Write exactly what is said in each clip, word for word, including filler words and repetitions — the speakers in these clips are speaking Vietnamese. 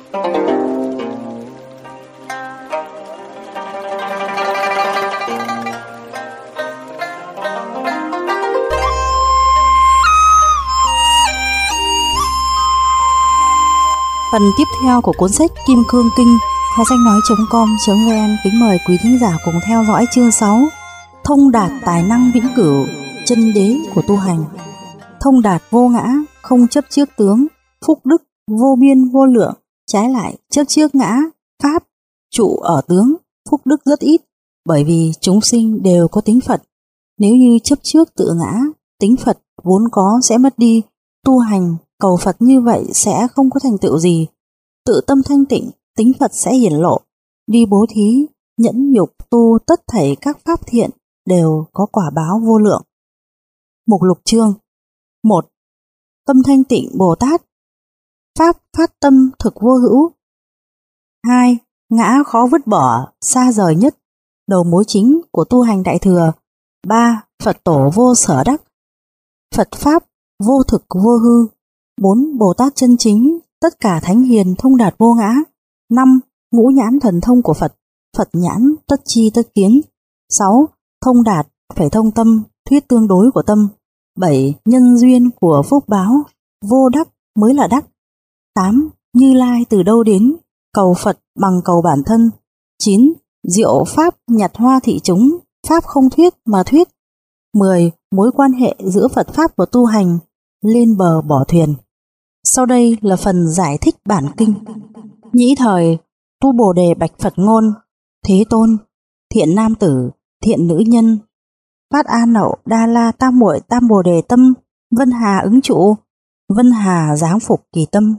Phần tiếp theo của cuốn sách Kim Cương Kinh, kho sách nói chấm com chấm vn kính mời quý thính giả cùng theo dõi chương sáu. Thông đạt tài năng vĩnh cửu, chân đế của tu hành. Thông đạt vô ngã, không chấp trước tướng, phúc đức vô biên vô lượng. Trái lại, chấp trước ngã, pháp, trụ ở tướng, phúc đức rất ít, bởi vì chúng sinh đều có tính Phật. Nếu như chấp trước tự ngã, tính Phật vốn có sẽ mất đi. Tu hành cầu Phật như vậy sẽ không có thành tựu gì. Tự tâm thanh tịnh, tính Phật sẽ hiển lộ. Đi bố thí, nhẫn nhục tu tất thảy các pháp thiện đều có quả báo vô lượng. Mục lục chương. Một. Tâm thanh tịnh Bồ Tát. Pháp phát tâm thực vô hữu. Hai. Ngã khó vứt bỏ, xa rời nhất, đầu mối chính của tu hành đại thừa. Ba. Phật tổ vô sở đắc. Phật pháp vô thực vô hư. Bốn. Bồ Tát chân chính, tất cả thánh hiền thông đạt vô ngã. Năm. Ngũ nhãn thần thông của Phật, Phật nhãn tất chi tất kiến. Sáu. Thông đạt phải thông tâm, thuyết tương đối của tâm. Bảy. Nhân duyên của phúc báo, vô đắc mới là đắc. Tám. Như Lai từ đâu đến, cầu Phật bằng cầu bản thân. Chín. Diệu pháp nhặt hoa thị chúng, pháp không thuyết mà thuyết. Mười. Mối quan hệ giữa Phật pháp và tu hành, lên bờ bỏ thuyền. Sau đây là phần giải thích bản kinh. Nhĩ thời, tu Bồ Đề bạch Phật ngôn: Thế Tôn, thiện nam tử, thiện nữ nhân, phát A Nậu Đa La Tam Muội Tam Bồ Đề tâm, Vân Hà ứng trụ, Vân Hà giáng phục kỳ tâm.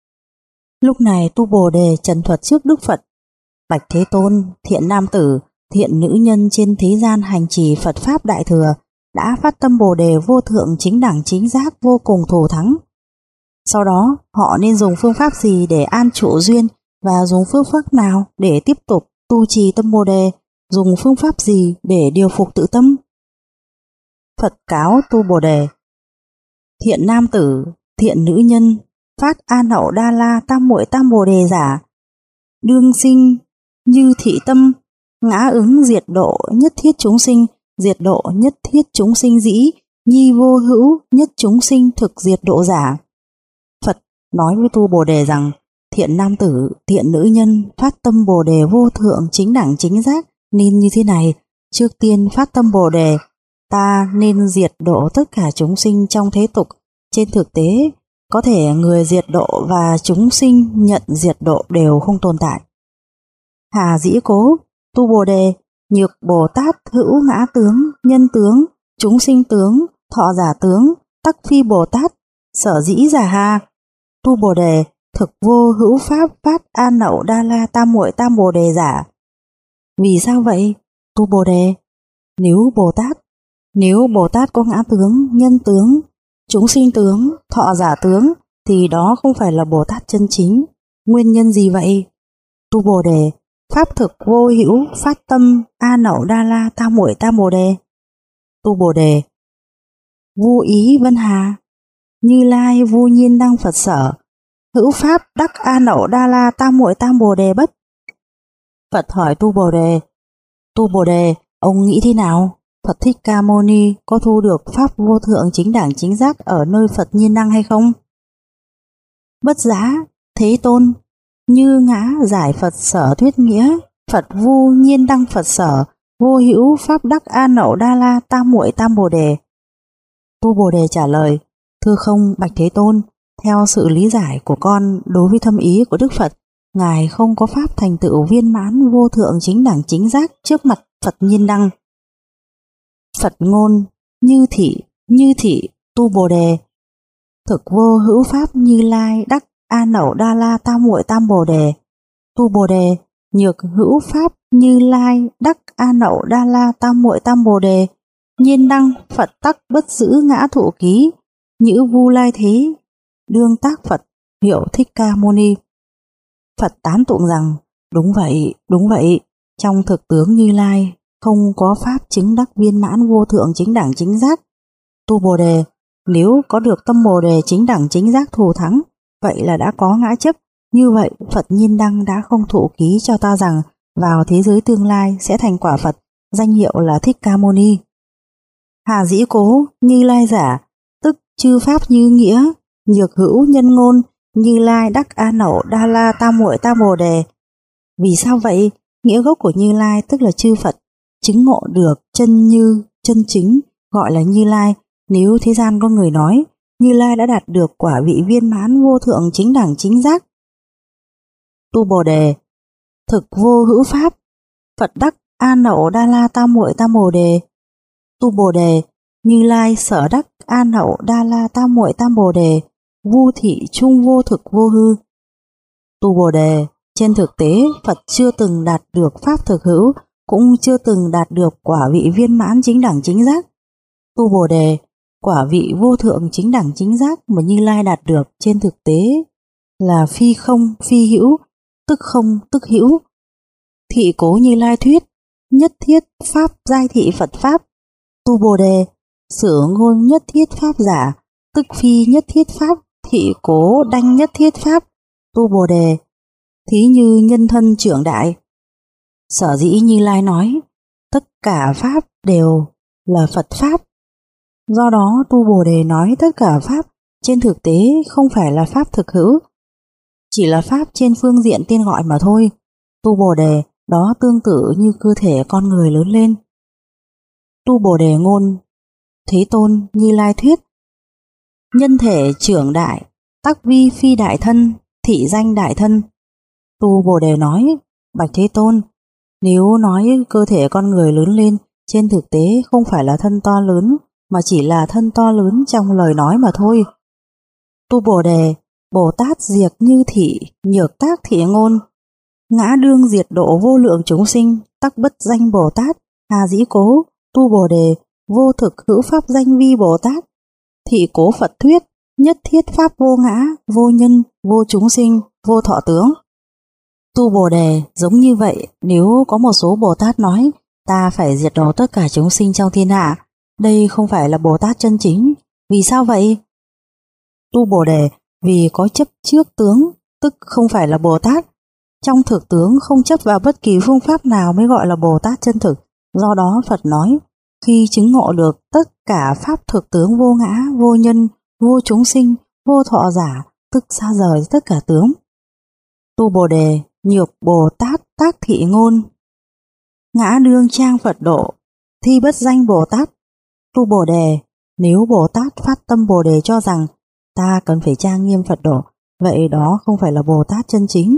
Lúc này tu Bồ Đề trần thuật trước Đức Phật: Bạch Thế Tôn, thiện nam tử, thiện nữ nhân trên thế gian hành trì Phật pháp đại thừa đã phát tâm Bồ Đề vô thượng chính đẳng chính giác vô cùng thù thắng. Sau đó họ nên dùng phương pháp gì để an trụ duyên, và dùng phương pháp nào để tiếp tục tu trì tâm Bồ Đề, dùng phương pháp gì để điều phục tự tâm? Phật cáo tu Bồ Đề: Thiện nam tử, thiện nữ nhân, phát A Nậu Đa La Tam Muội Tam Bồ Đề giả, đương sinh như thị tâm, ngã ứng diệt độ nhất thiết chúng sinh, diệt độ nhất thiết chúng sinh dĩ, nhi vô hữu nhất chúng sinh thực diệt độ giả. Phật nói với tu Bồ Đề rằng: Thiện nam tử, thiện nữ nhân, phát tâm Bồ Đề vô thượng chính đẳng chính giác nên như thế này. Trước tiên phát tâm Bồ Đề, ta nên diệt độ tất cả chúng sinh trong thế tục. Trên thực tế, có thể người diệt độ và chúng sinh nhận diệt độ đều không tồn tại. Hà dĩ cố, tu Bồ Đề, nhược Bồ Tát hữu ngã tướng, nhân tướng, chúng sinh tướng, thọ giả tướng, tắc phi Bồ Tát, sở dĩ giả hà. Tu Bồ Đề, thực vô hữu pháp phát A Nậu Đa La Tam Muội Tam Bồ Đề giả. Vì sao vậy? Tu Bồ Đề, nếu Bồ Tát, nếu Bồ Tát có ngã tướng, nhân tướng, chúng sinh tướng, thọ giả tướng, thì đó không phải là Bồ Tát chân chính. Nguyên nhân gì vậy? Tu Bồ Đề, pháp thực vô hữu phát tâm A Nậu Đa La Tam Muội Tam Bồ Đề. Tu Bồ Đề, vô ý Vân Hà, Như Lai vô nhiên đăng Phật sở, hữu pháp đắc A Nậu Đa La Tam Muội Tam Bồ Đề bất. Phật hỏi tu Bồ Đề: Tu Bồ Đề, ông nghĩ thế nào? Phật Thích Ca Mâu Ni có thu được pháp vô thượng chính đẳng chính giác ở nơi Phật nhiên đăng hay không? Bất giá, Thế Tôn, như ngã giải Phật sở thuyết nghĩa, Phật vô nhiên đăng Phật sở, vô hữu pháp đắc A Nậu Đa La Tam Muội Tam Bồ Đề. Tu Bồ Đề trả lời: Thưa không, bạch Thế Tôn, theo sự lý giải của con đối với thâm ý của Đức Phật, Ngài không có pháp thành tựu viên mãn vô thượng chính đẳng chính giác trước mặt Phật nhiên đăng. Phật ngôn: Như thị, như thị, tu Bồ Đề, thực vô hữu pháp Như Lai đắc A Nậu Đa La Tam Muội Tam Bồ Đề. Tu Bồ Đề, nhược hữu pháp Như Lai đắc A Nậu Đa La Tam Muội Tam Bồ Đề, nhiên đăng Phật tắc bất giữ ngã thụ ký, nhữ Vu Lai thế, đương tác Phật hiệu Thích Ca Mâu Ni. Phật tán tụng rằng: Đúng vậy, đúng vậy, trong thực tướng Như Lai không có pháp chứng đắc viên mãn vô thượng chính đẳng chính giác. Tu Bồ Đề, nếu có được tâm Bồ Đề chính đẳng chính giác thù thắng, vậy là đã có ngã chấp, Như vậy Phật Nhiên Đăng đã không thụ ký cho ta rằng vào thế giới tương lai sẽ thành quả Phật, danh hiệu là Thích Ca Mâu Ni. Hà Dĩ Cố, Như Lai giả, tức chư pháp như nghĩa, nhược hữu nhân ngôn, Như Lai đắc A Nậu Đa La Tam Muội Tam Bồ Đề. Vì sao vậy? Nghĩa gốc của Như Lai tức là chư Phật chứng ngộ được chân như, chân chính, gọi là Như Lai. Nếu thế gian có người nói Như Lai đã đạt được quả vị viên mãn vô thượng chính đẳng chính giác. Tu Bồ Đề, thực vô hữu pháp, Phật đắc A Nậu Đa La Tam Muội Tam Bồ Đề. Tu Bồ Đề, Như Lai sở đắc A Nậu Đa La Tam Muội Tam Bồ Đề, vô thị trung vô thực vô hư. Tu Bồ Đề, trên thực tế Phật chưa từng đạt được pháp thực hữu, cũng chưa từng đạt được quả vị viên mãn chính đẳng chính giác. Tu Bồ Đề, quả vị vô thượng chính đẳng chính giác mà Như Lai đạt được trên thực tế là phi không phi hữu, tức không tức hữu. Thị cố Như Lai thuyết, nhất thiết pháp giai thị Phật pháp. Tu Bồ Đề, sử ngôn nhất thiết pháp giả, tức phi nhất thiết pháp, thị cố đanh nhất thiết pháp. Tu Bồ Đề, thí như nhân thân trưởng đại. Sở dĩ Như Lai nói tất cả pháp đều là Phật pháp. Do đó Tu Bồ Đề nói tất cả pháp trên thực tế không phải là pháp thực hữu, chỉ là pháp trên phương diện tên gọi mà thôi. Tu Bồ Đề đó tương tự như cơ thể con người lớn lên. Tu Bồ Đề ngôn, Thế Tôn Như Lai thuyết, nhân thể trưởng đại, tắc vi phi đại thân, thị danh đại thân. Tu Bồ Đề nói, bạch Thế Tôn, nếu nói cơ thể con người lớn lên, trên thực tế không phải là thân to lớn, mà chỉ là thân to lớn trong lời nói mà thôi. Tu Bồ Đề, Bồ Tát diệt như thị, nhược tác thị ngôn, ngã đương diệt độ vô lượng chúng sinh, tắc bất danh Bồ Tát. Hà Dĩ Cố, Tu Bồ Đề, vô thực hữu pháp danh vi Bồ Tát. Thị cố Phật thuyết, nhất thiết pháp vô ngã, vô nhân, vô chúng sinh, vô thọ tướng. Tu Bồ Đề, giống như vậy, nếu có một số Bồ Tát nói ta phải diệt độ tất cả chúng sinh trong thiên hạ, đây không phải là Bồ Tát chân chính. Vì sao vậy? Tu Bồ Đề, vì có chấp trước tướng, tức không phải là Bồ Tát. Trong thực tướng không chấp vào bất kỳ phương pháp nào mới gọi là Bồ Tát chân thực. Do đó Phật nói, khi chứng ngộ được tất cả pháp thực tướng vô ngã, vô nhân, vô chúng sinh, vô thọ giả, tức xa rời tất cả tướng. Tu Bồ Đề, nhược Bồ Tát tác thị ngôn, ngã đương trang Phật độ, thi bất danh Bồ Tát. Tu Bồ Đề, nếu Bồ Tát phát tâm Bồ Đề cho rằng ta cần phải trang nghiêm Phật độ, vậy đó không phải là Bồ Tát chân chính.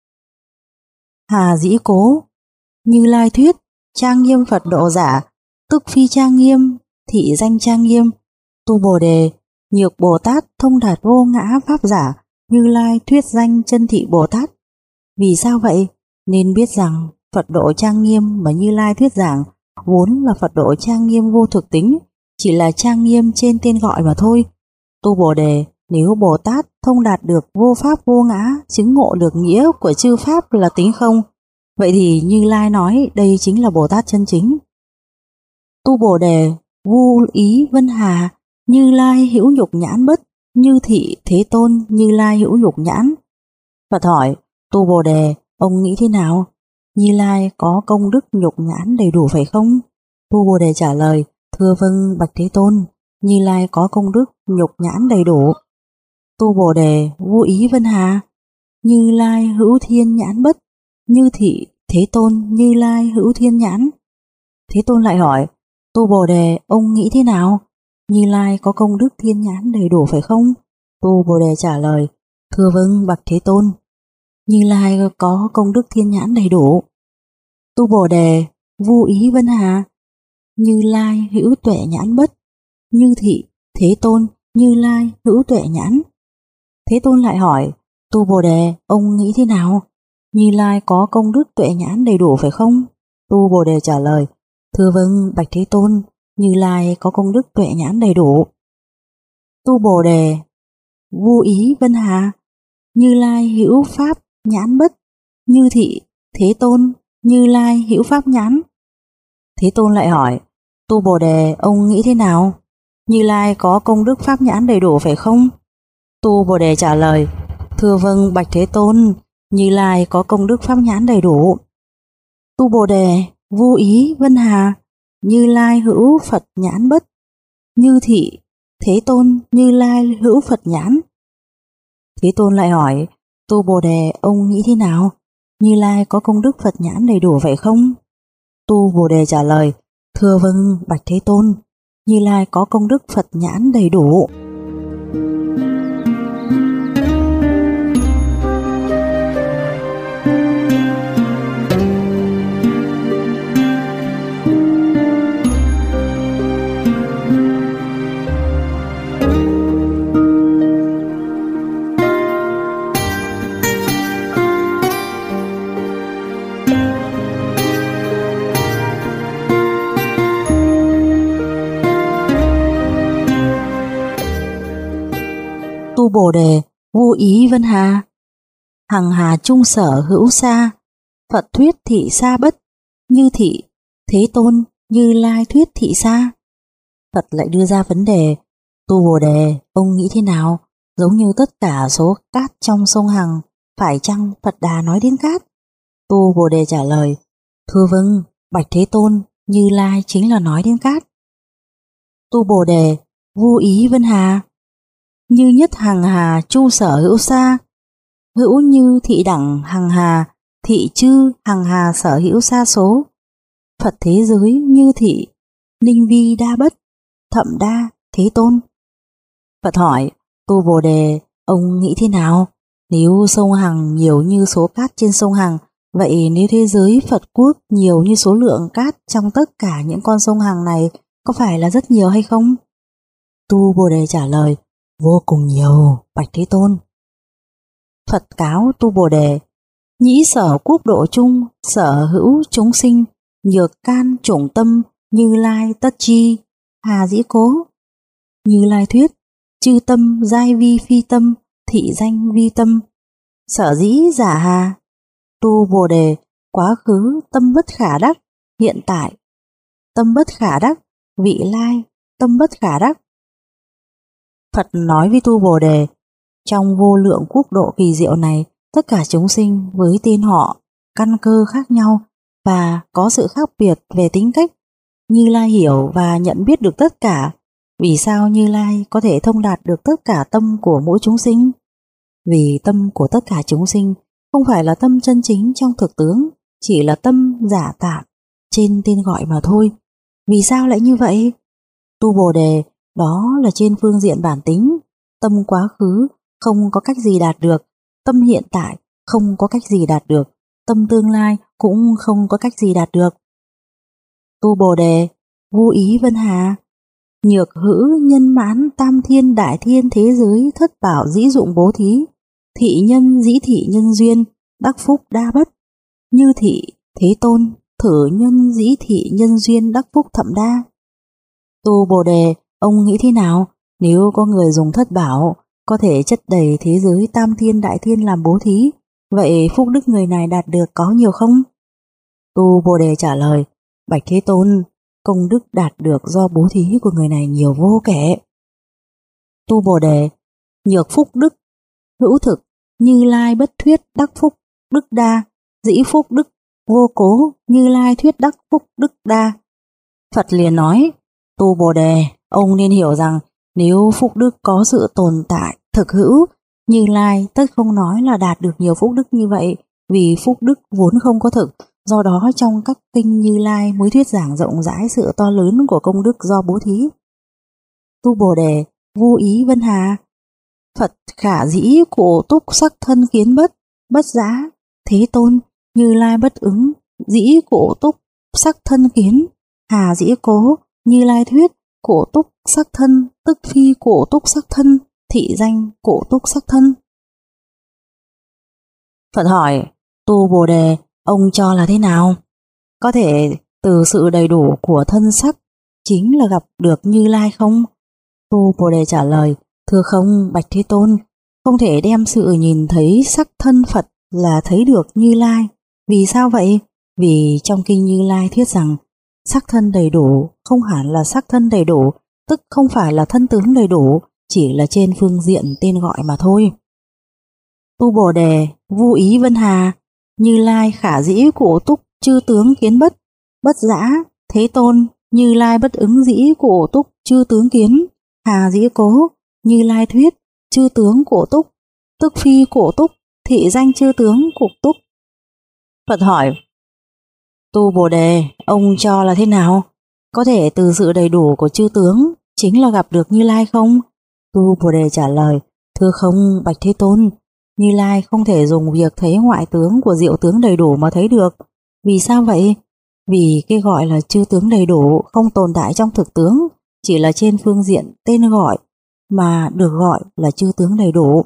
Hà Dĩ Cố, Như Lai thuyết, trang nghiêm Phật độ giả, tức phi trang nghiêm, thị danh trang nghiêm. Tu Bồ Đề, nhược Bồ Tát thông đạt vô ngã pháp giả, Như Lai thuyết danh chân thị Bồ Tát. Vì sao vậy? Nên biết rằng Phật độ trang nghiêm mà Như Lai thuyết giảng vốn là Phật độ trang nghiêm vô thực tính, chỉ là trang nghiêm trên tên gọi mà thôi. Tu Bồ Đề, nếu Bồ Tát thông đạt được vô pháp vô ngã, chứng ngộ được nghĩa của chư pháp là tính không, vậy thì Như Lai nói đây chính là Bồ Tát chân chính. Tu Bồ Đề, vô ý vân hà, Như Lai hữu nhục nhãn bất, như thị Thế Tôn Như Lai hữu nhục nhãn. Phật hỏi, Tu Bồ Đề, ông nghĩ thế nào? Như Lai có công đức nhục nhãn đầy đủ phải không? Tu Bồ Đề trả lời, thưa vâng bạch Thế Tôn, Như Lai có công đức nhục nhãn đầy đủ. Tu Bồ Đề, vô ý vân hà, Như Lai hữu thiên nhãn bất, như thị Thế Tôn Như Lai hữu thiên nhãn. Thế Tôn lại hỏi, Tu Bồ Đề, ông nghĩ thế nào? Như Lai có công đức thiên nhãn đầy đủ phải không? Tu Bồ Đề trả lời, thưa vâng bạch Thế Tôn, Như Lai có công đức thiên nhãn đầy đủ. Tu Bồ Đề, vô ý vân hà, Như Lai hữu tuệ nhãn bất, như thị Thế Tôn Như Lai hữu tuệ nhãn. Thế Tôn lại hỏi, Tu Bồ Đề, ông nghĩ thế nào? Như Lai có công đức tuệ nhãn đầy đủ phải không? Tu Bồ Đề trả lời, thưa vâng bạch Thế Tôn, Như Lai có công đức tuệ nhãn đầy đủ. Tu Bồ Đề, vô ý vân hà, Như Lai hữu pháp nhãn bất, như thị Thế Tôn Như Lai hữu pháp nhãn. Thế Tôn lại hỏi, Tu Bồ Đề, ông nghĩ thế nào? Như Lai có công đức pháp nhãn đầy đủ phải không? Tu Bồ Đề trả lời, thưa Thưa vâng bạch Thế Tôn, Như Lai có công đức pháp nhãn đầy đủ. Tu Bồ Đề, vô ý Vân Hà, Như Lai hữu Phật nhãn bất. Như thị, Thế Tôn, Như Lai hữu Phật nhãn. Thế Tôn lại hỏi, Tu Bồ Đề, ông nghĩ thế nào? Như Lai có công đức Phật nhãn đầy đủ vậy không? Tu Bồ Đề trả lời, thưa vâng bạch Thế Tôn, Như Lai có công đức Phật nhãn đầy đủ. Tu Bồ Đề, vô ý Vân Hà, hằng hà trung sở hữu xa, Phật thuyết thị xa bất. Như thị, Thế Tôn, Như Lai thuyết thị xa. Phật lại đưa ra vấn đề, Tu Bồ Đề, ông nghĩ thế nào? Giống như tất cả số cát trong sông Hằng, phải chăng Phật Đà nói đến cát? Tu Bồ Đề trả lời, thưa vâng bạch Thế Tôn, Như Lai chính là nói đến cát. Tu Bồ Đề, vô ý Vân Hà, như nhất hằng hà chu sở hữu xa, hữu như thị đẳng hằng hà, thị chư hằng hà sở hữu xa số. Phật thế giới như thị, ninh vi đa bất, thậm đa Thế Tôn. Phật hỏi, Tu Bồ Đề, ông nghĩ thế nào? Nếu sông Hằng nhiều như số cát trên sông Hằng, vậy nếu thế giới Phật quốc nhiều như số lượng cát trong tất cả những con sông Hằng này, có phải là rất nhiều hay không? Tu Bồ Đề trả lời, vô cùng nhiều bạch Thế Tôn. Phật cáo Tu Bồ Đề, nhĩ sở quốc độ chung, sở hữu chúng sinh, nhược can chủng tâm, Như Lai tất chi, hà dĩ cố. Như Lai thuyết, chư tâm giai vi phi tâm, thị danh vi tâm, sở dĩ giả hà. Tu Bồ Đề, quá khứ tâm bất khả đắc, hiện tại tâm bất khả đắc, vị lai tâm bất khả đắc. Phật nói với Tu Bồ Đề, trong vô lượng quốc độ kỳ diệu này, tất cả chúng sinh với tên họ, căn cơ khác nhau và có sự khác biệt về tính cách. Như Lai hiểu và nhận biết được tất cả. Vì sao Như Lai có thể thông đạt được tất cả tâm của mỗi chúng sinh? Vì tâm của tất cả chúng sinh không phải là tâm chân chính trong thực tướng, chỉ là tâm giả tạm trên tên gọi mà thôi. Vì sao lại như vậy? Tu Bồ Đề, đó là trên phương diện bản tính. Tâm quá khứ không có cách gì đạt được, tâm hiện tại không có cách gì đạt được, tâm tương lai cũng không có cách gì đạt được. Tu Bồ Đề, vô ý Vân Hà, nhược hữu nhân mãn tam thiên đại thiên thế giới thất bảo dĩ dụng bố thí, thị nhân dĩ thị nhân duyên, đắc phúc đa bất. Như thị, Thế Tôn, thử nhân dĩ thị nhân duyên đắc phúc thậm đa. Tu Bồ Đề, ông nghĩ thế nào? Nếu có người dùng thất bảo có thể chất đầy thế giới tam thiên đại thiên làm bố thí, vậy phúc đức người này đạt được có nhiều không? Tu Bồ Đề trả lời, bạch Thế Tôn, công đức đạt được do bố thí của người này nhiều vô kể. Tu Bồ Đề, nhược phúc đức hữu thực, Như Lai bất thuyết đắc phúc đức đa, dĩ phúc đức vô cố, Như Lai thuyết đắc phúc đức đa. Phật liền nói, Tu Bồ Đề, ông nên hiểu rằng nếu phúc đức có sự tồn tại thực hữu, Như Lai tất không nói là đạt được nhiều phúc đức như vậy, vì phúc đức vốn không có thực. Do đó trong các kinh Như Lai mới thuyết giảng rộng rãi sự to lớn của công đức do bố thí. Tu Bồ Đề, vô ý Vân Hà, Phật khả dĩ cổ túc sắc thân kiến bất, bất giá. Thế Tôn, Như Lai bất ứng, dĩ cổ túc sắc thân kiến, hà dĩ cố. Như Lai thuyết, cổ túc sắc thân tức phi cổ túc sắc thân, thị danh cổ túc sắc thân. Phật hỏi, Tu Bồ Đề, ông cho là thế nào? Có thể từ sự đầy đủ của thân sắc chính là gặp được Như Lai không? Tu Bồ Đề trả lời, thưa không bạch Thế Tôn, không thể đem sự nhìn thấy sắc thân Phật là thấy được Như Lai. Vì sao vậy? Vì trong kinh Như Lai thuyết rằng sắc thân đầy đủ không hẳn là sắc thân đầy đủ, tức không phải là thân tướng đầy đủ, chỉ là trên phương diện tên gọi mà thôi. Tu Bồ Đề, Vu Ý Vân Hà, Như Lai Khả Dĩ Cụ Túc Chư Tướng Kiến Bất, Bất Dã, Thế Tôn, Như Lai Bất Ứng Dĩ Cụ Túc Chư Tướng Kiến, Hà Dĩ Cố, Như Lai Thuyết, Chư Tướng Cụ Túc, Tức Phi Cụ Túc, Thị Danh Chư Tướng Cụ Túc. Phật hỏi: Tu Bồ Đề, ông cho là thế nào? Có thể từ sự đầy đủ của chư tướng chính là gặp được Như Lai không? Tu Bồ Đề trả lời: Thưa không, bạch Thế Tôn, Như Lai không thể dùng việc thấy ngoại tướng của diệu tướng đầy đủ mà thấy được. Vì sao vậy? Vì cái gọi là chư tướng đầy đủ không tồn tại trong thực tướng, chỉ là trên phương diện tên gọi mà được gọi là chư tướng đầy đủ.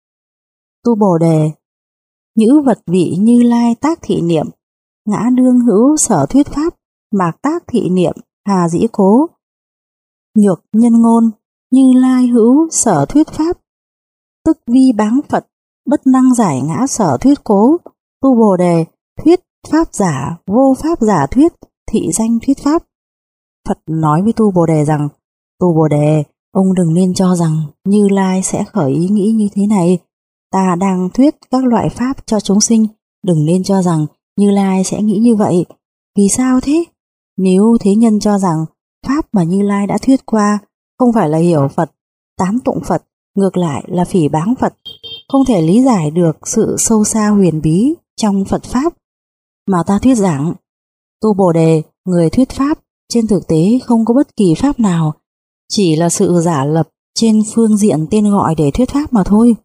Tu Bồ Đề, nhữ vật vị Như Lai tác thị niệm, ngã đương hữu sở thuyết pháp, mạc tác thị niệm, hà dĩ cố. Nhược nhân ngôn, Như Lai hữu sở thuyết pháp, tức vi báng Phật, bất năng giải ngã sở thuyết cố. Tu Bồ Đề, thuyết pháp giả, vô pháp giả thuyết, thị danh thuyết pháp. Phật nói với Tu Bồ Đề rằng: Tu Bồ Đề, ông đừng nên cho rằng Như Lai sẽ khởi ý nghĩ như thế này. Ta đang thuyết các loại pháp cho chúng sinh, đừng nên cho rằng Như Lai sẽ nghĩ như vậy. Vì sao thế? Nếu thế nhân cho rằng pháp mà Như Lai đã thuyết qua không phải là hiểu Phật, tán tụng Phật, ngược lại là phỉ báng Phật, không thể lý giải được sự sâu xa huyền bí trong Phật pháp mà ta thuyết giảng. Tu Bồ Đề, người thuyết pháp trên thực tế không có bất kỳ pháp nào, chỉ là sự giả lập trên phương diện tên gọi để thuyết pháp mà thôi.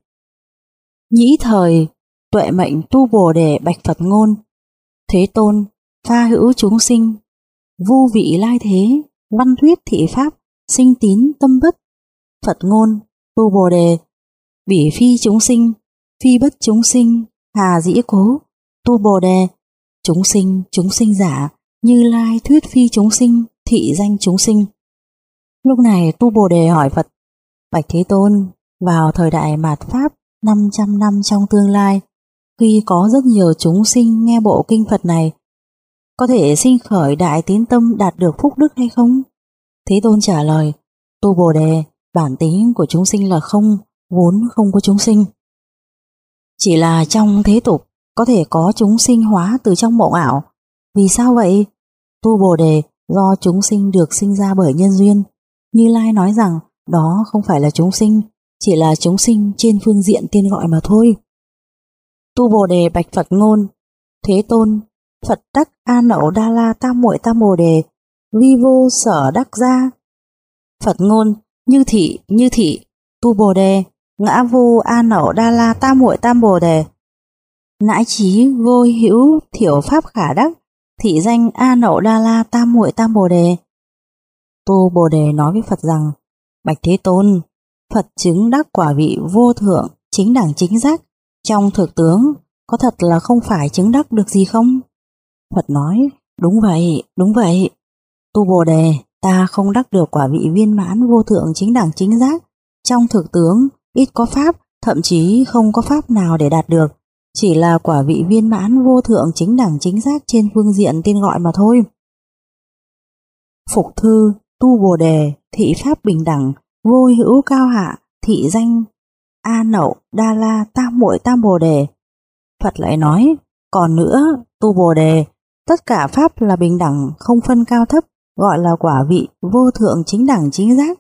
Nhĩ thời, tuệ mệnh Tu Bồ Đề bạch Phật ngôn: Thế Tôn, pha hữu chúng sinh, vu vị lai thế, văn thuyết thị pháp, sinh tín tâm bất. Phật ngôn: Tu Bồ Đề, bỉ phi chúng sinh, phi bất chúng sinh, hà dĩ cố. Tu Bồ Đề, chúng sinh, chúng sinh giả, Như Lai thuyết phi chúng sinh, thị danh chúng sinh. Lúc này Tu Bồ Đề hỏi Phật: Bạch Thế Tôn, vào thời đại mạt Pháp năm trăm năm trong tương lai, khi có rất nhiều chúng sinh nghe bộ kinh Phật này, có thể sinh khởi đại tín tâm đạt được phúc đức hay không? Thế Tôn trả lời: Tu Bồ Đề, bản tính của chúng sinh là không, vốn không có chúng sinh. Chỉ là trong thế tục có thể có chúng sinh hóa từ trong mộng ảo. Vì sao vậy? Tu Bồ Đề, do chúng sinh được sinh ra bởi nhân duyên. Như Lai nói rằng đó không phải là chúng sinh, chỉ là chúng sinh trên phương diện tên gọi mà thôi. Tu Bồ Đề bạch Phật ngôn: Thế Tôn, Phật đắc A Nậu Đa La Tam Muội Tam Bồ Đề, vi vô sở đắc gia. Phật ngôn: Như thị, như thị. Tu Bồ Đề, ngã vô A Nậu Đa La Tam Muội Tam Bồ Đề, nãi trí vô hữu thiểu pháp khả đắc, thị danh A Nậu Đa La Tam Muội Tam Bồ Đề. Tu Bồ Đề nói với Phật rằng: Bạch Thế Tôn, Phật chứng đắc quả vị vô thượng chính đẳng chính giác, trong thực tướng có thật là không phải chứng đắc được gì không? Phật nói: Đúng vậy, đúng vậy. Tu Bồ Đề, ta không đắc được quả vị viên mãn vô thượng chính đẳng chính giác, trong thực tướng ít có pháp, thậm chí không có pháp nào để đạt được, chỉ là quả vị viên mãn vô thượng chính đẳng chính giác trên phương diện tên gọi mà thôi. Phục thư: Tu Bồ Đề, thị pháp bình đẳng, vô hữu cao hạ, thị danh A Nậu Đa La Tam Muội Tam Bồ Đề. Phật lại nói: Còn nữa, Tu Bồ Đề, tất cả pháp là bình đẳng, không phân cao thấp, gọi là quả vị vô thượng chính đẳng chính giác.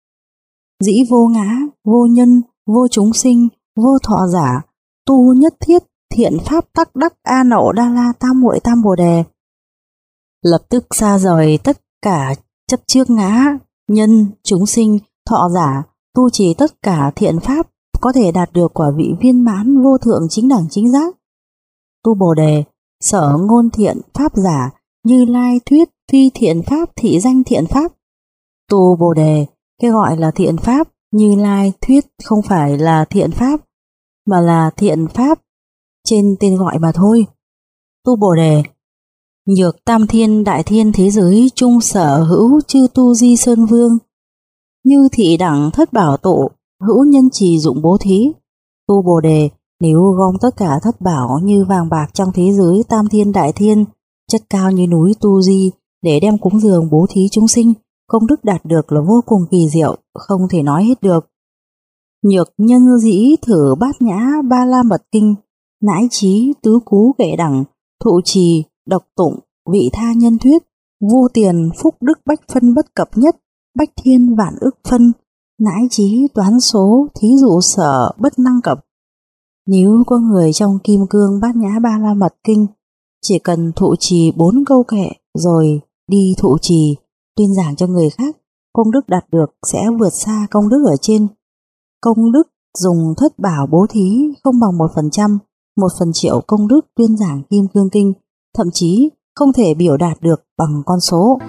Dĩ vô ngã, vô nhân, vô chúng sinh, vô thọ giả, tu nhất thiết thiện pháp tắc đắc A Nậu Đa La Tam Muội Tam Bồ Đề. Lập tức xa rời tất cả chấp trước ngã, nhân, chúng sinh, thọ giả, tu trì tất cả thiện pháp, có thể đạt được quả vị viên mãn vô thượng chính đẳng chính giác. Tu Bồ Đề, sở ngôn thiện pháp giả, Như Lai thuyết phi thiện pháp, thị danh thiện pháp. Tu Bồ Đề, cái gọi là thiện pháp Như Lai thuyết không phải là thiện pháp, mà là thiện pháp trên tên gọi mà thôi. Tu Bồ Đề, nhược tam thiên đại thiên thế giới chung sở hữu chư tu di sơn vương, như thị đẳng thất bảo tụ, hữu nhân trì dụng bố thí. Tu Bồ Đề, nếu gom tất cả thất bảo như vàng bạc trong thế giới tam thiên đại thiên, chất cao như núi tu di, để đem cúng dường bố thí chúng sinh, công đức đạt được là vô cùng kỳ diệu, không thể nói hết được. Nhược nhân dĩ thử bát nhã ba la mật kinh, nãi trí tứ cú kệ đẳng, thụ trì độc tụng vị tha nhân thuyết, vô tiền phúc đức bách phân bất cập nhất, bách thiên vạn ức phân, nãi trí toán số thí dụ sở bất năng cập. Nếu có người trong kim cương bát nhã ba la mật kinh chỉ cần thụ trì bốn câu kệ rồi đi thụ trì tuyên giảng cho người khác, công đức đạt được sẽ vượt xa công đức ở trên. Công đức dùng thất bảo bố thí không bằng một phần trăm, một phần triệu công đức tuyên giảng kim cương kinh, thậm chí không thể biểu đạt được bằng con số.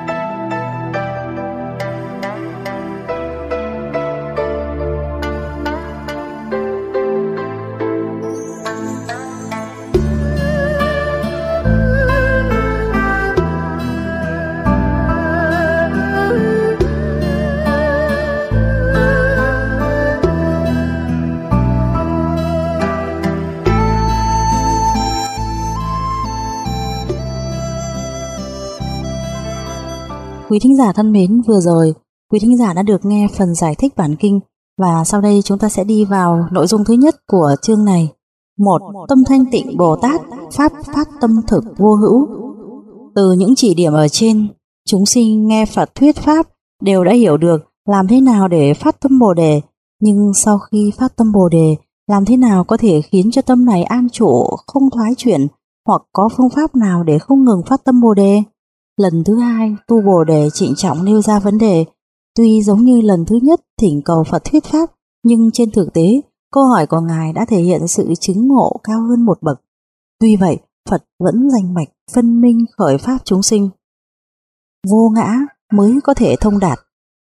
Quý thính giả thân mến, vừa rồi quý thính giả đã được nghe phần giải thích bản kinh và sau đây chúng ta sẽ đi vào nội dung thứ nhất của chương này. Một. Tâm thanh tịnh Bồ Tát, pháp phát tâm thực vô hữu. Từ những chỉ điểm ở trên, chúng sinh nghe Phật thuyết pháp đều đã hiểu được làm thế nào để phát tâm Bồ đề, nhưng sau khi phát tâm Bồ đề, làm thế nào có thể khiến cho tâm này an trụ, không thoái chuyển, hoặc có phương pháp nào để không ngừng phát tâm Bồ đề? Lần thứ hai, tu Bồ đề trịnh trọng nêu ra vấn đề. Tuy giống như lần thứ nhất thỉnh cầu Phật thuyết pháp, nhưng trên thực tế, câu hỏi của Ngài đã thể hiện sự chứng ngộ cao hơn một bậc. Tuy vậy, Phật vẫn rành mạch phân minh khởi pháp chúng sinh. Vô ngã mới có thể thông đạt.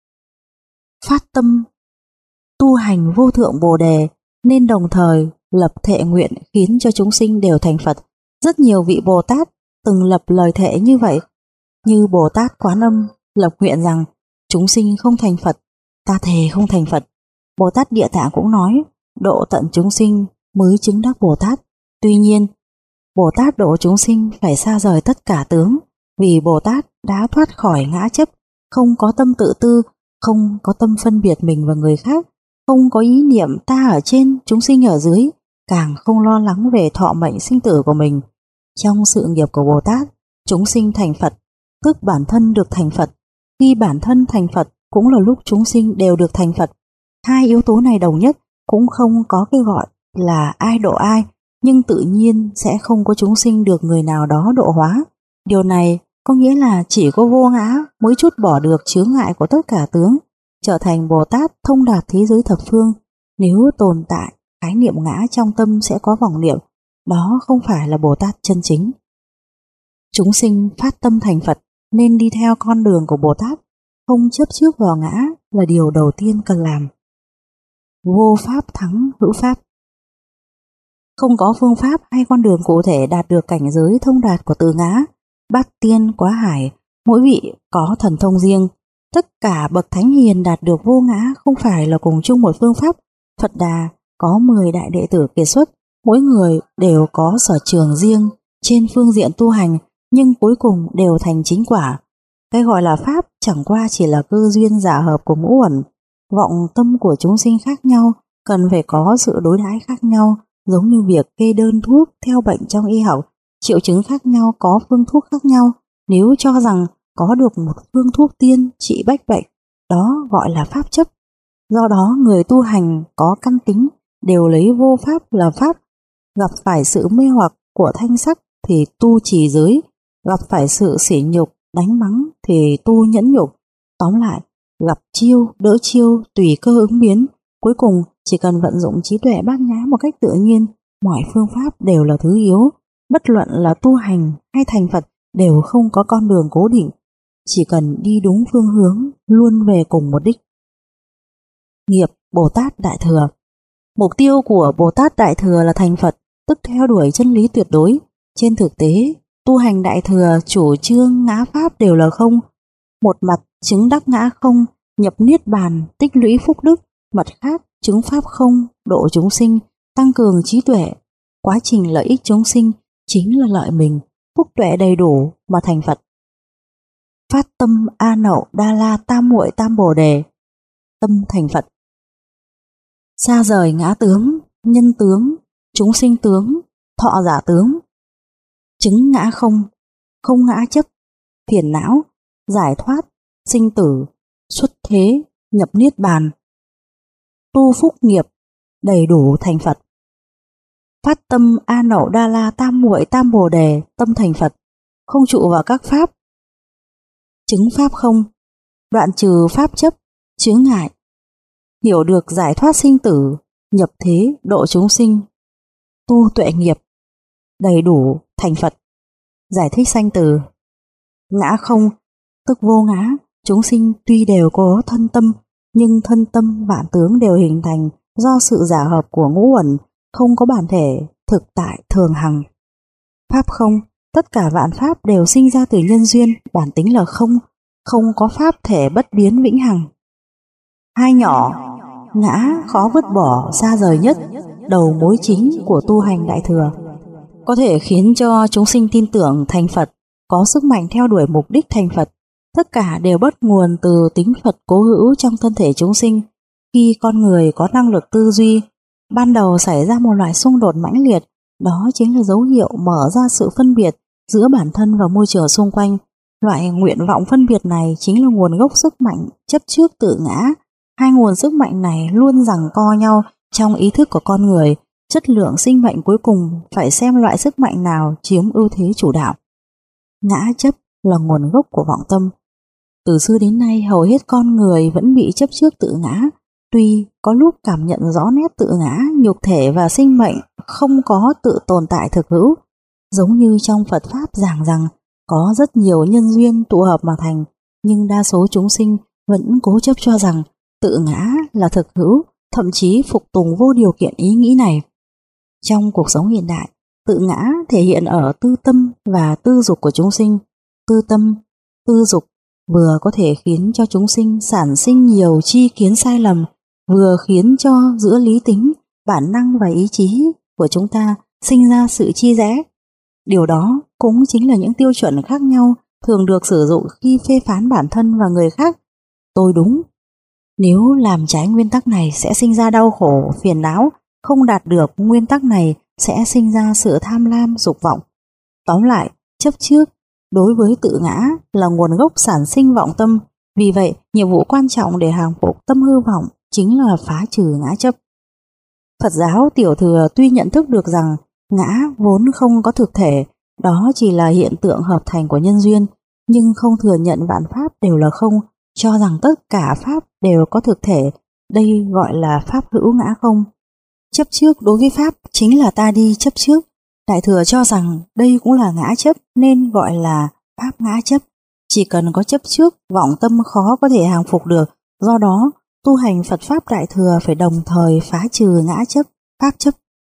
Phát tâm tu hành vô thượng Bồ đề nên đồng thời lập thệ nguyện khiến cho chúng sinh đều thành Phật. Rất nhiều vị Bồ Tát từng lập lời thệ như vậy, như Bồ Tát Quán Âm lập nguyện rằng chúng sinh không thành Phật, ta thề không thành Phật. Bồ Tát Địa Tạng cũng nói độ tận chúng sinh mới chứng đắc Bồ Tát. Tuy nhiên, Bồ Tát độ chúng sinh phải xa rời tất cả tướng, vì Bồ Tát đã thoát khỏi ngã chấp, không có tâm tự tư, không có tâm phân biệt mình và người khác, không có ý niệm ta ở trên, chúng sinh ở dưới, càng không lo lắng về thọ mệnh sinh tử của mình. Trong sự nghiệp của Bồ Tát, chúng sinh thành Phật, tức bản thân được thành Phật. Khi bản thân thành Phật cũng là lúc chúng sinh đều được thành Phật. Hai yếu tố này đồng nhất, cũng không có cái gọi là ai độ ai, nhưng tự nhiên sẽ không có chúng sinh được người nào đó độ hóa. Điều này có nghĩa là chỉ có vô ngã mới trút bỏ được chướng ngại của tất cả tướng, trở thành Bồ Tát thông đạt thế giới thập phương. Nếu tồn tại khái niệm ngã trong tâm sẽ có vọng niệm, đó không phải là Bồ Tát chân chính. Chúng sinh phát tâm thành Phật nên đi theo con đường của Bồ Tát, không chấp trước vào ngã là điều đầu tiên cần làm. Vô pháp thắng hữu pháp. Không có phương pháp hay con đường cụ thể đạt được cảnh giới thông đạt của từ ngã. Bát tiên quá hải, mỗi vị có thần thông riêng. Tất cả bậc thánh hiền đạt được vô ngã không phải là cùng chung một phương pháp. Phật Đà có mười đại đệ tử kiệt xuất, mỗi người đều có sở trường riêng trên phương diện tu hành, nhưng cuối cùng đều thành chính quả. Cái gọi là pháp chẳng qua chỉ là cơ duyên giả hợp của ngũ uẩn. Vọng tâm của chúng sinh khác nhau, cần phải có sự đối đãi khác nhau, giống như việc kê đơn thuốc theo bệnh trong y học, triệu chứng khác nhau có phương thuốc khác nhau. Nếu cho rằng có được một phương thuốc tiên trị bách bệnh, đó gọi là pháp chấp. Do đó người tu hành có căn tính đều lấy vô pháp là pháp. Gặp phải sự mê hoặc của thanh sắc thì tu trì giới, gặp phải sự sỉ nhục đánh mắng thì tu nhẫn nhục. Tóm lại, gặp chiêu đỡ chiêu tùy cơ ứng biến, cuối cùng chỉ cần vận dụng trí tuệ bát nhã một cách tự nhiên, mọi phương pháp đều là thứ yếu. Bất luận là tu hành hay thành Phật đều không có con đường cố định, chỉ cần đi đúng phương hướng, luôn về cùng một đích. Nghiệp Bồ Tát Đại Thừa. Mục tiêu của Bồ Tát Đại Thừa là thành Phật, tức theo đuổi chân lý tuyệt đối. Trên thực tế, tu hành Đại Thừa chủ trương ngã pháp đều là không. Một mặt chứng đắc ngã không, nhập niết bàn, tích lũy phúc đức, mặt khác chứng pháp không, độ chúng sinh, tăng cường trí tuệ. Quá trình lợi ích chúng sinh chính là lợi mình, phúc tuệ đầy đủ mà thành Phật. Phát tâm A Nậu Đa La Tam Muội Tam Bồ Đề, tâm thành Phật. xa rời ngã tướng, nhân tướng, chúng sinh tướng, thọ giả tướng, chứng ngã không, không ngã chấp, phiền não, giải thoát, sinh tử, xuất thế, nhập niết bàn, tu phúc nghiệp, đầy đủ thành Phật. Phát tâm A Nậu Đa La Tam Muội Tam Bồ Đề, tâm thành Phật, không trụ vào các pháp. Chứng pháp không, đoạn trừ pháp chấp, chướng ngại, hiểu được giải thoát sinh tử, nhập thế độ chúng sinh, tu tuệ nghiệp, đầy đủ thành Phật, giải thích sanh tử. Ngã không, tức vô ngã, chúng sinh tuy đều có thân tâm, nhưng thân tâm vạn tướng đều hình thành do sự giả hợp của ngũ uẩn, không có bản thể thực tại thường hằng. Pháp không, tất cả vạn pháp đều sinh ra từ nhân duyên, bản tính là không, không có pháp thể bất biến vĩnh hằng. Hai nhỏ, ngã khó vứt bỏ, xa rời nhất, đầu mối chính của tu hành Đại Thừa, có thể khiến cho chúng sinh tin tưởng thành Phật, có sức mạnh theo đuổi mục đích thành Phật. Tất cả đều bắt nguồn từ tính Phật cố hữu trong thân thể chúng sinh. Khi con người có năng lực tư duy, ban đầu xảy ra một loại xung đột mãnh liệt, đó chính là dấu hiệu mở ra sự phân biệt giữa bản thân và môi trường xung quanh. Loại nguyện vọng phân biệt này chính là nguồn gốc sức mạnh chấp trước tự ngã. Hai nguồn sức mạnh này luôn giằng co nhau trong ý thức của con người. Chất lượng sinh mệnh cuối cùng phải xem loại sức mạnh nào chiếm ưu thế chủ đạo. Ngã chấp là nguồn gốc của vọng tâm. Từ xưa đến nay hầu hết con người vẫn bị chấp trước tự ngã. Tuy có lúc cảm nhận rõ nét tự ngã, nhục thể và sinh mệnh không có tự tồn tại thực hữu, giống như trong Phật Pháp giảng rằng có rất nhiều nhân duyên tụ hợp mà thành, nhưng đa số chúng sinh vẫn cố chấp cho rằng tự ngã là thực hữu, thậm chí phục tùng vô điều kiện ý nghĩ này. Trong cuộc sống hiện đại, tự ngã thể hiện ở tư tâm và tư dục của chúng sinh. Tư tâm, tư dục vừa có thể khiến cho chúng sinh sản sinh nhiều chi kiến sai lầm, vừa khiến cho giữa lý tính, bản năng và ý chí của chúng ta sinh ra sự chia rẽ. Điều đó cũng chính là những tiêu chuẩn khác nhau thường được sử dụng khi phê phán bản thân và người khác. Tôi đúng. Nếu làm trái nguyên tắc này sẽ sinh ra đau khổ, phiền não, không đạt được nguyên tắc này sẽ sinh ra sự tham lam, dục vọng. Tóm lại, chấp trước đối với tự ngã là nguồn gốc sản sinh vọng tâm. Vì vậy, nhiệm vụ quan trọng để hàng phục tâm hư vọng chính là phá trừ ngã chấp. Phật giáo tiểu thừa tuy nhận thức được rằng ngã vốn không có thực thể, đó chỉ là hiện tượng hợp thành của nhân duyên, nhưng không thừa nhận vạn pháp đều là không, cho rằng tất cả pháp đều có thực thể. Đây gọi là pháp hữu ngã không. Chấp trước đối với pháp chính là ta đi chấp trước. Đại thừa cho rằng đây cũng là ngã chấp nên gọi là pháp ngã chấp. Chỉ cần có chấp trước, vọng tâm khó có thể hàng phục được. Do đó, tu hành Phật Pháp Đại Thừa phải đồng thời phá trừ ngã chấp, pháp chấp.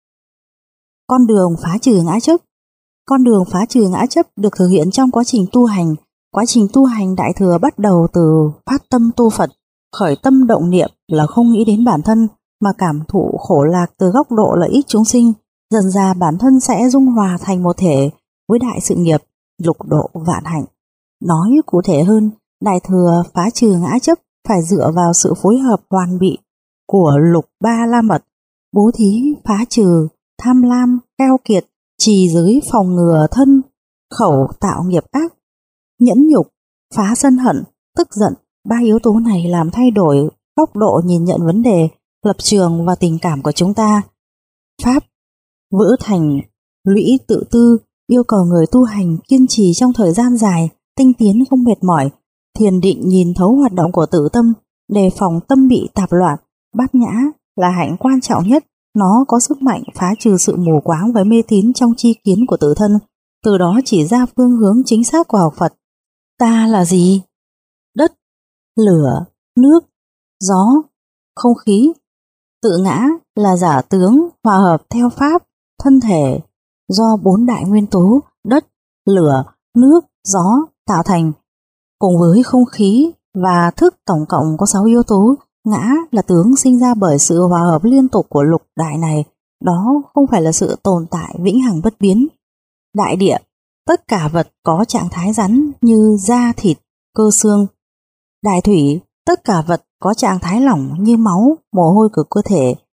Con đường phá trừ ngã chấp. Con đường phá trừ ngã chấp được thực hiện trong quá trình tu hành. Quá trình tu hành Đại Thừa bắt đầu từ phát tâm tu Phật. Khởi tâm động niệm là không nghĩ đến bản thân, mà cảm thụ khổ lạc từ góc độ lợi ích chúng sinh. Dần ra bản thân sẽ dung hòa thành một thể với đại sự nghiệp, lục độ vạn hạnh. Nói cụ thể hơn, Đại Thừa phá trừ ngã chấp phải dựa vào sự phối hợp hoàn bị của lục ba la mật, bố thí phá trừ tham lam, keo kiệt, trì giới phòng ngừa thân, khẩu tạo nghiệp ác, nhẫn nhục, phá sân hận, tức giận. Ba yếu tố này làm thay đổi góc độ nhìn nhận vấn đề, lập trường và tình cảm của chúng ta. Pháp vỡ thành lũy tự tư, yêu cầu người tu hành kiên trì trong thời gian dài, tinh tiến không mệt mỏi, thiền định nhìn thấu hoạt động của tự tâm, đề phòng tâm bị tạp loạn. Bát nhã là hạnh quan trọng nhất, nó có sức mạnh phá trừ sự mù quáng và mê tín trong tri kiến của tự thân, từ đó chỉ ra phương hướng chính xác của học Phật. Ta là gì? Đất, lửa, nước, gió, không khí. Tự ngã là giả tướng hòa hợp theo pháp, thân thể do bốn đại nguyên tố đất, lửa, nước, gió tạo thành, cùng với không khí và thức tổng cộng có sáu yếu tố. Ngã là tướng sinh ra bởi sự hòa hợp liên tục của lục đại này, đó không phải là sự tồn tại vĩnh hằng bất biến. Đại địa, tất cả vật có trạng thái rắn như da thịt, cơ xương. Đại thủy, tất cả vật có trạng thái lỏng như máu, mồ hôi của cơ thể.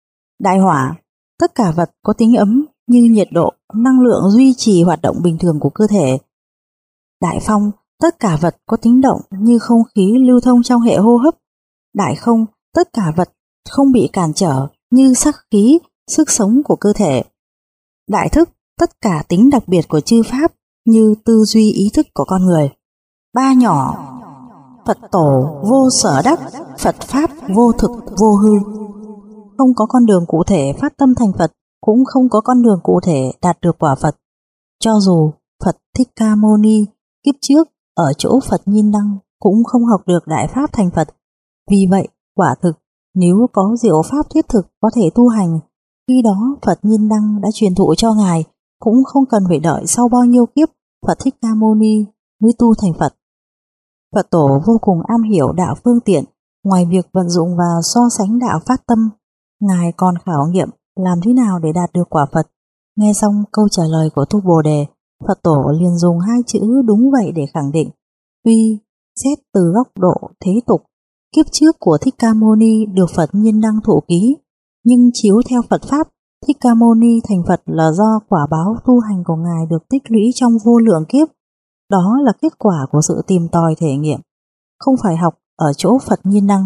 Đại hỏa, tất cả vật có tính ấm như nhiệt độ, năng lượng duy trì hoạt động bình thường của cơ thể. Đại phong, tất cả vật có tính động như không khí lưu thông trong hệ hô hấp. Đại không, tất cả vật không bị cản trở như sắc khí, sức sống của cơ thể. Đại thức, tất cả tính đặc biệt của chư pháp như tư duy ý thức của con người. Ba nhỏ, Phật tổ vô sở đắc, Phật pháp vô thực vô hư. Không có con đường cụ thể phát tâm thành Phật, cũng không có con đường cụ thể đạt được quả Phật. Cho dù Phật Thích Ca Mâu Ni kiếp trước ở chỗ Phật Nhiên Đăng cũng không học được đại pháp thành Phật. Vì vậy, quả thực, nếu có diệu pháp thiết thực có thể tu hành, khi đó Phật Nhiên Đăng đã truyền thụ cho Ngài, cũng không cần phải đợi sau bao nhiêu kiếp Phật Thích Ca Mâu Ni mới tu thành Phật. Phật tổ vô cùng am hiểu đạo phương tiện, ngoài việc vận dụng và so sánh đạo phát tâm, Ngài còn khảo nghiệm làm thế nào để đạt được quả Phật. Nghe xong câu trả lời của Tu Bồ Đề, Phật tổ liền dùng hai chữ đúng vậy để khẳng định. Tuy xét từ góc độ thế tục, kiếp trước của Thích Ca Mâu Ni được Phật Nhiên Đăng thụ ký, nhưng chiếu theo Phật pháp, Thích Ca Mâu Ni thành Phật là do quả báo tu hành của Ngài được tích lũy trong vô lượng kiếp. Đó là kết quả của sự tìm tòi thể nghiệm, không phải học ở chỗ Phật Nhiên Đăng.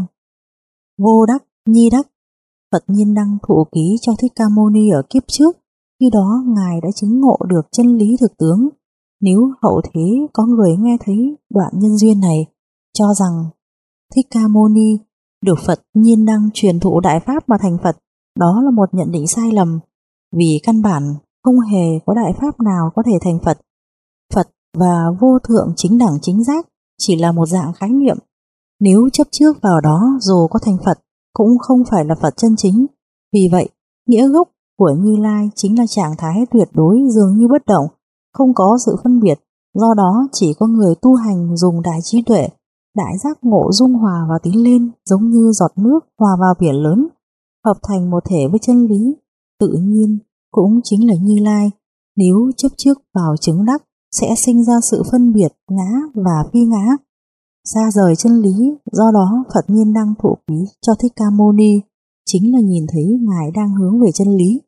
Vô đắc, nhi đắc, Phật Nhiên Đăng thụ ký cho Thích Ca Mâu Ni ở kiếp trước, khi đó Ngài đã chứng ngộ được chân lý thực tướng. Nếu hậu thế có người nghe thấy đoạn nhân duyên này, cho rằng Thích Ca Mâu Ni được Phật Nhiên Đăng truyền thụ đại pháp mà thành Phật, đó là một nhận định sai lầm, vì căn bản không hề có đại pháp nào có thể thành Phật. Phật và vô thượng chính đẳng chính giác chỉ là một dạng khái niệm. Nếu chấp trước vào đó dù có thành Phật cũng không phải là Phật chân chính. Vì vậy, nghĩa gốc của Như Lai chính là trạng thái tuyệt đối dường như bất động, không có sự phân biệt. Do đó chỉ có người tu hành dùng đại trí tuệ, đại giác ngộ dung hòa và tiến lên, giống như giọt nước hòa vào biển lớn, hợp thành một thể với chân lý, tự nhiên cũng chính là Như Lai. Nếu chấp trước vào chứng đắc sẽ sinh ra sự phân biệt ngã và phi ngã, xa rời chân lý. Do đó Phật Nhiên Đăng thụ ký cho Thích Ca Mâu Ni chính là nhìn thấy Ngài đang hướng về chân lý.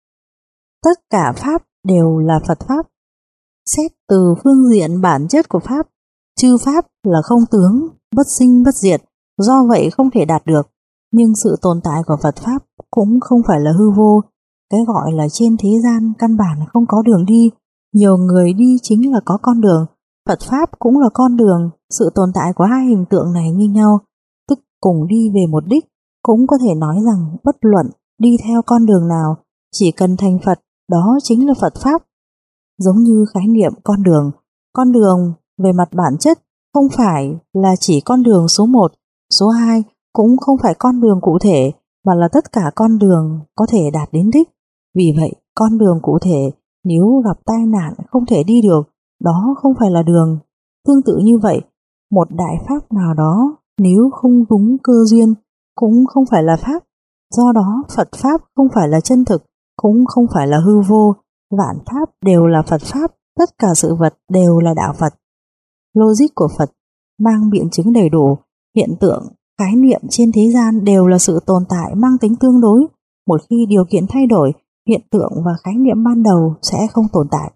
Tất cả pháp đều là Phật pháp. Xét từ phương diện bản chất của pháp, chư pháp là không tướng, bất sinh bất diệt, do vậy không thể đạt được. Nhưng sự tồn tại của Phật pháp cũng không phải là hư vô. Cái gọi là trên thế gian căn bản không có đường đi, nhiều người đi chính là có con đường. Phật pháp cũng là con đường. Sự tồn tại của hai hình tượng này như nhau, tức cùng đi về một đích. Cũng có thể nói rằng bất luận đi theo con đường nào, chỉ cần thành Phật, đó chính là Phật pháp. Giống như khái niệm con đường, con đường về mặt bản chất không phải là chỉ con đường số một, số hai, cũng không phải con đường cụ thể, mà là tất cả con đường có thể đạt đến đích. Vì vậy, con đường cụ thể nếu gặp tai nạn không thể đi được, đó không phải là đường. Tương tự như vậy, một đại pháp nào đó nếu không đúng cơ duyên cũng không phải là pháp. Do đó Phật pháp không phải là chân thực, cũng không phải là hư vô. Vạn pháp đều là Phật pháp, tất cả sự vật đều là đạo Phật. Logic của Phật mang biện chứng đầy đủ. Hiện tượng, khái niệm trên thế gian đều là sự tồn tại mang tính tương đối. Một khi điều kiện thay đổi, hiện tượng và khái niệm ban đầu sẽ không tồn tại.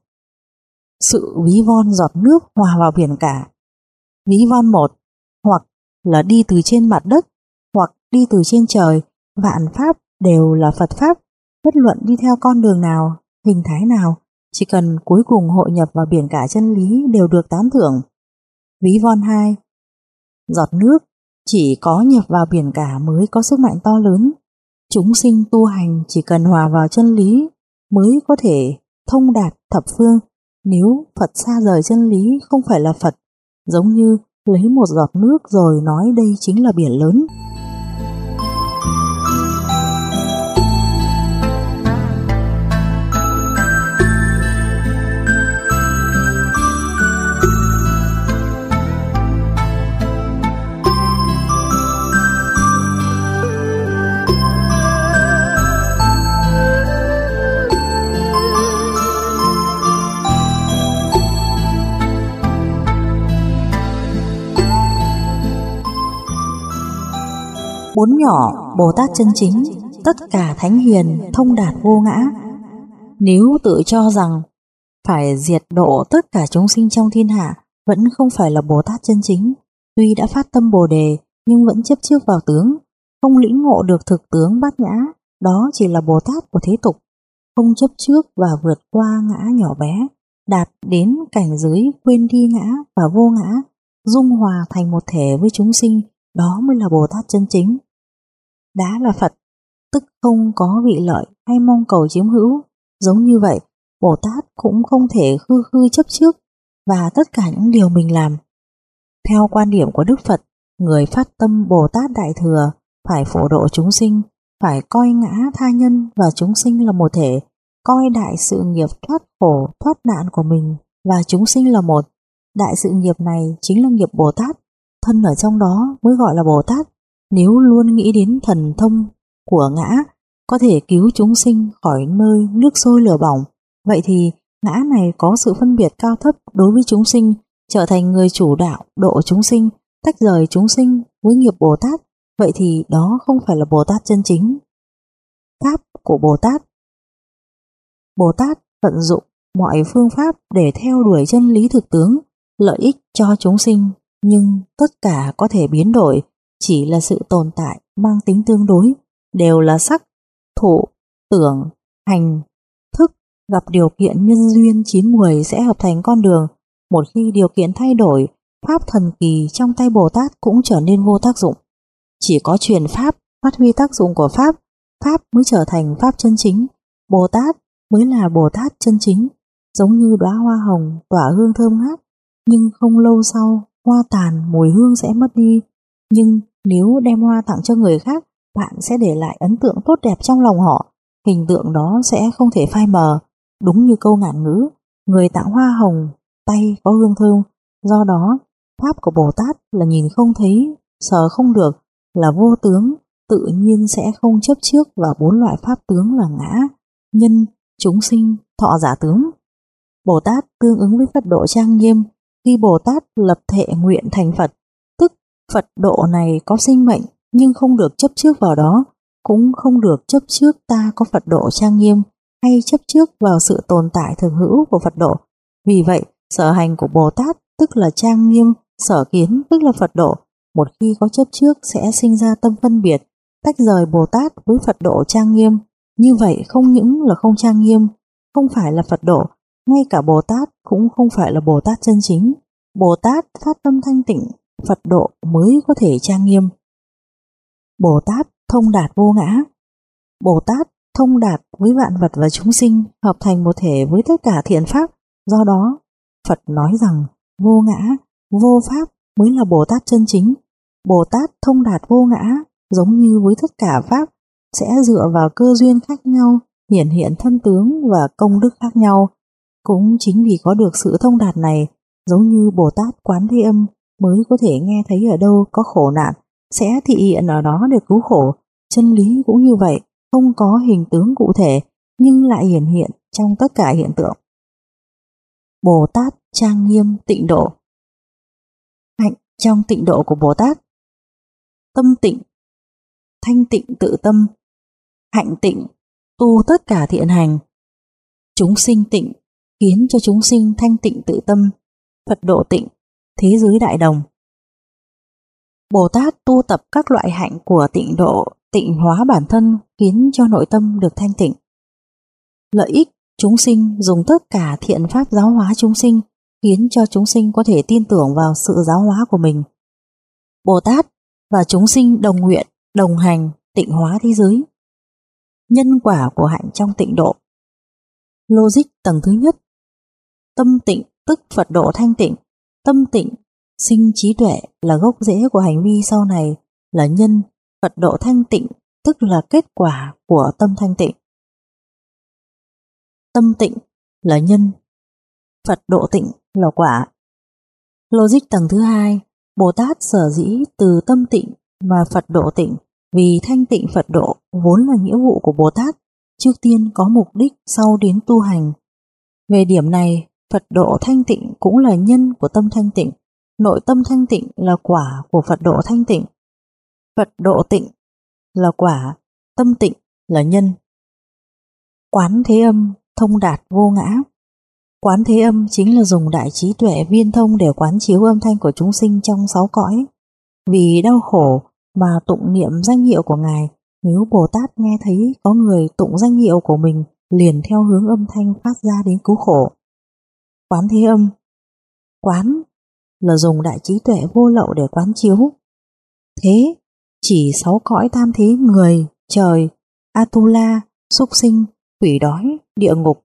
Sự ví von giọt nước hòa vào biển cả. Ví von một, hoặc là đi từ trên mặt đất, hoặc đi từ trên trời. Vạn pháp đều là Phật pháp, bất luận đi theo con đường nào, hình thái nào, chỉ cần cuối cùng hội nhập vào biển cả chân lý đều được tán thưởng. Ví von hai, giọt nước chỉ có nhập vào biển cả mới có sức mạnh to lớn. Chúng sinh tu hành chỉ cần hòa vào chân lý mới có thể thông đạt thập phương. Nếu Phật xa rời chân lý không phải là Phật, giống như lấy một giọt nước rồi nói đây chính là biển lớn. Bốn nhỏ Bồ Tát chân chính, tất cả thánh hiền thông đạt vô ngã. Nếu tự cho rằng phải diệt độ tất cả chúng sinh trong thiên hạ, vẫn không phải là Bồ Tát chân chính. Tuy đã phát tâm Bồ đề nhưng vẫn chấp trước vào tướng, không lĩnh ngộ được thực tướng bát nhã. Đó chỉ là Bồ Tát của thế tục, không chấp trước và vượt qua ngã nhỏ bé, đạt đến cảnh giới quên đi ngã và vô ngã, dung hòa thành một thể với chúng sinh. Đó mới là Bồ Tát chân chính. Đã là Phật, tức không có vị lợi hay mong cầu chiếm hữu. Giống như vậy, Bồ Tát cũng không thể khư khư chấp trước và tất cả những điều mình làm. Theo quan điểm của Đức Phật, người phát tâm Bồ Tát Đại Thừa phải phổ độ chúng sinh, phải coi ngã tha nhân và chúng sinh là một thể, coi đại sự nghiệp thoát khổ, thoát nạn của mình và chúng sinh là một. Đại sự nghiệp này chính là nghiệp Bồ Tát, thân ở trong đó mới gọi là Bồ Tát. Nếu luôn nghĩ đến thần thông của ngã có thể cứu chúng sinh khỏi nơi nước sôi lửa bỏng, vậy thì ngã này có sự phân biệt cao thấp đối với chúng sinh, trở thành người chủ đạo độ chúng sinh, tách rời chúng sinh với nghiệp Bồ Tát, vậy thì đó không phải là Bồ Tát chân chính. Pháp của Bồ Tát. Bồ Tát vận dụng mọi phương pháp để theo đuổi chân lý thực tướng, lợi ích cho chúng sinh, nhưng tất cả có thể biến đổi, chỉ là sự tồn tại mang tính tương đối, đều là sắc, thụ, tưởng, hành, thức, gặp điều kiện nhân duyên chín muồi sẽ hợp thành con đường. Một khi điều kiện thay đổi, pháp thần kỳ trong tay Bồ Tát cũng trở nên vô tác dụng. Chỉ có truyền pháp, phát huy tác dụng của pháp, pháp mới trở thành pháp chân chính. Bồ Tát mới là Bồ Tát chân chính. Giống như đóa hoa hồng tỏa hương thơm ngát, nhưng không lâu sau hoa tàn, mùi hương sẽ mất đi. Nhưng nếu đem hoa tặng cho người khác, bạn sẽ để lại ấn tượng tốt đẹp trong lòng họ, hình tượng đó sẽ không thể phai mờ. Đúng như câu ngạn ngữ, người tặng hoa hồng, tay có hương thơm. Do đó, pháp của Bồ Tát là nhìn không thấy, sờ không được, là vô tướng, tự nhiên sẽ không chấp trước vào bốn loại pháp tướng là ngã, nhân, chúng sinh, thọ giả tướng. Bồ Tát tương ứng với Phật độ trang nghiêm. Khi Bồ Tát lập thệ nguyện thành Phật, tức Phật độ này có sinh mệnh nhưng không được chấp trước vào đó, cũng không được chấp trước ta có Phật độ trang nghiêm hay chấp trước vào sự tồn tại thực hữu của Phật độ. Vì vậy, sở hành của Bồ Tát tức là trang nghiêm, sở kiến tức là Phật độ. Một khi có chấp trước sẽ sinh ra tâm phân biệt, tách rời Bồ Tát với Phật độ trang nghiêm. Như vậy không những là không trang nghiêm, không phải là Phật độ, ngay cả Bồ Tát cũng không phải là Bồ Tát chân chính. Bồ Tát phát tâm thanh tịnh, Phật độ mới có thể trang nghiêm. Bồ Tát thông đạt vô ngã. Bồ Tát thông đạt với vạn vật và chúng sinh, hợp thành một thể với tất cả thiện pháp. Do đó, Phật nói rằng vô ngã, vô pháp mới là Bồ Tát chân chính. Bồ Tát thông đạt vô ngã, giống như với tất cả pháp, sẽ dựa vào cơ duyên khác nhau, hiển hiện thân tướng và công đức khác nhau. Cũng chính vì có được sự thông đạt này, giống như Bồ Tát Quán Thế Âm mới có thể nghe thấy ở đâu có khổ nạn, sẽ thị hiện ở đó để cứu khổ. Chân lý cũng như vậy, không có hình tướng cụ thể, nhưng lại hiển hiện trong tất cả hiện tượng. Bồ Tát trang nghiêm tịnh độ. Hạnh trong tịnh độ của Bồ Tát. Tâm tịnh, thanh tịnh tự tâm. Hạnh tịnh, tu tất cả thiện hành. Chúng sinh tịnh, khiến cho chúng sinh thanh tịnh tự tâm. Phật độ tịnh, thế giới đại đồng. Bồ Tát tu tập các loại hạnh của tịnh độ, tịnh hóa bản thân, khiến cho nội tâm được thanh tịnh. Lợi ích, chúng sinh dùng tất cả thiện pháp giáo hóa chúng sinh, khiến cho chúng sinh có thể tin tưởng vào sự giáo hóa của mình. Bồ Tát và chúng sinh đồng nguyện, đồng hành, tịnh hóa thế giới. Nhân quả của hạnh trong tịnh độ. Logic tầng thứ nhất. Tâm tịnh tức Phật độ thanh tịnh. Tâm tịnh sinh trí tuệ là gốc rễ của hành vi sau này, là nhân. Phật độ thanh tịnh tức là kết quả của tâm thanh tịnh. Tâm tịnh là nhân, Phật độ tịnh là quả. Logic tầng thứ hai. Bồ Tát sở dĩ từ tâm tịnh mà Phật độ tịnh, vì thanh tịnh Phật độ vốn là nghĩa vụ của Bồ Tát, trước tiên có mục đích sau đến tu hành. Về điểm này, Phật độ thanh tịnh cũng là nhân của tâm thanh tịnh, nội tâm thanh tịnh là quả của Phật độ thanh tịnh. Phật độ tịnh là quả, tâm tịnh là nhân. Quán thế âm thông đạt vô ngã. Quán thế âm chính là dùng đại trí tuệ viên thông để quán chiếu âm thanh của chúng sinh trong sáu cõi. Vì đau khổ mà tụng niệm danh hiệu của Ngài, nếu Bồ Tát nghe thấy có người tụng danh hiệu của mình liền theo hướng âm thanh phát ra đến cứu khổ. Quán thế âm. Quán là dùng đại trí tuệ vô lậu để quán chiếu. Thế chỉ sáu cõi tam thế: người, trời, Atula, súc sinh, quỷ đói, địa ngục.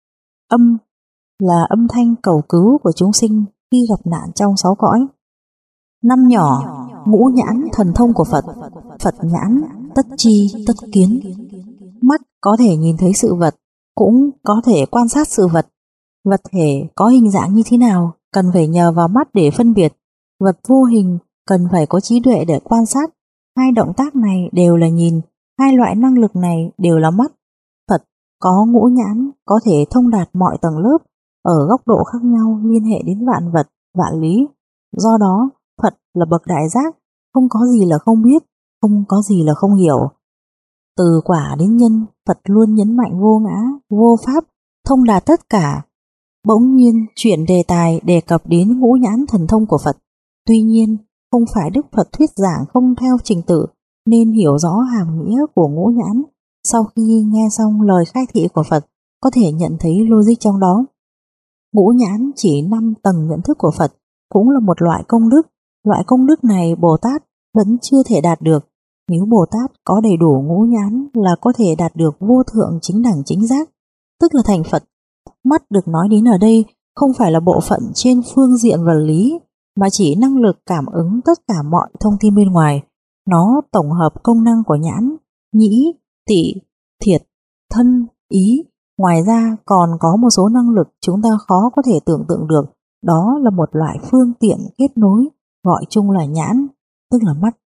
Âm là âm thanh cầu cứu của chúng sinh khi gặp nạn trong sáu cõi. Năm nhỏ, ngũ nhãn thần thông của Phật. Phật nhãn tất tri tất kiến. Mắt có thể nhìn thấy sự vật, cũng có thể quan sát sự vật. Vật thể có hình dạng như thế nào cần phải nhờ vào mắt để phân biệt. Vật vô hình cần phải có trí tuệ để quan sát. Hai động tác này đều là nhìn, hai loại năng lực này đều là mắt. Phật có ngũ nhãn, có thể thông đạt mọi tầng lớp, ở góc độ khác nhau liên hệ đến vạn vật, vạn lý. Do đó, Phật là bậc đại giác, không có gì là không biết, không có gì là không hiểu. Từ quả đến nhân, Phật luôn nhấn mạnh vô ngã, vô pháp, thông đạt tất cả. Bỗng nhiên chuyển đề tài đề cập đến ngũ nhãn thần thông của Phật. Tuy nhiên, không phải Đức Phật thuyết giảng không theo trình tự, nên hiểu rõ hàm nghĩa của ngũ nhãn. Sau khi nghe xong lời khai thị của Phật, có thể nhận thấy logic trong đó. Ngũ nhãn chỉ năm tầng nhận thức của Phật, cũng là một loại công đức. Loại công đức này Bồ Tát vẫn chưa thể đạt được. Nếu Bồ Tát có đầy đủ ngũ nhãn là có thể đạt được vô thượng chính đẳng chính giác, tức là thành Phật. Mắt được nói đến ở đây không phải là bộ phận trên phương diện vật lý, mà chỉ năng lực cảm ứng tất cả mọi thông tin bên ngoài. Nó tổng hợp công năng của nhãn, nhĩ, tị, thiệt, thân, ý. Ngoài ra còn có một số năng lực chúng ta khó có thể tưởng tượng được. Đó là một loại phương tiện kết nối, gọi chung là nhãn, tức là mắt.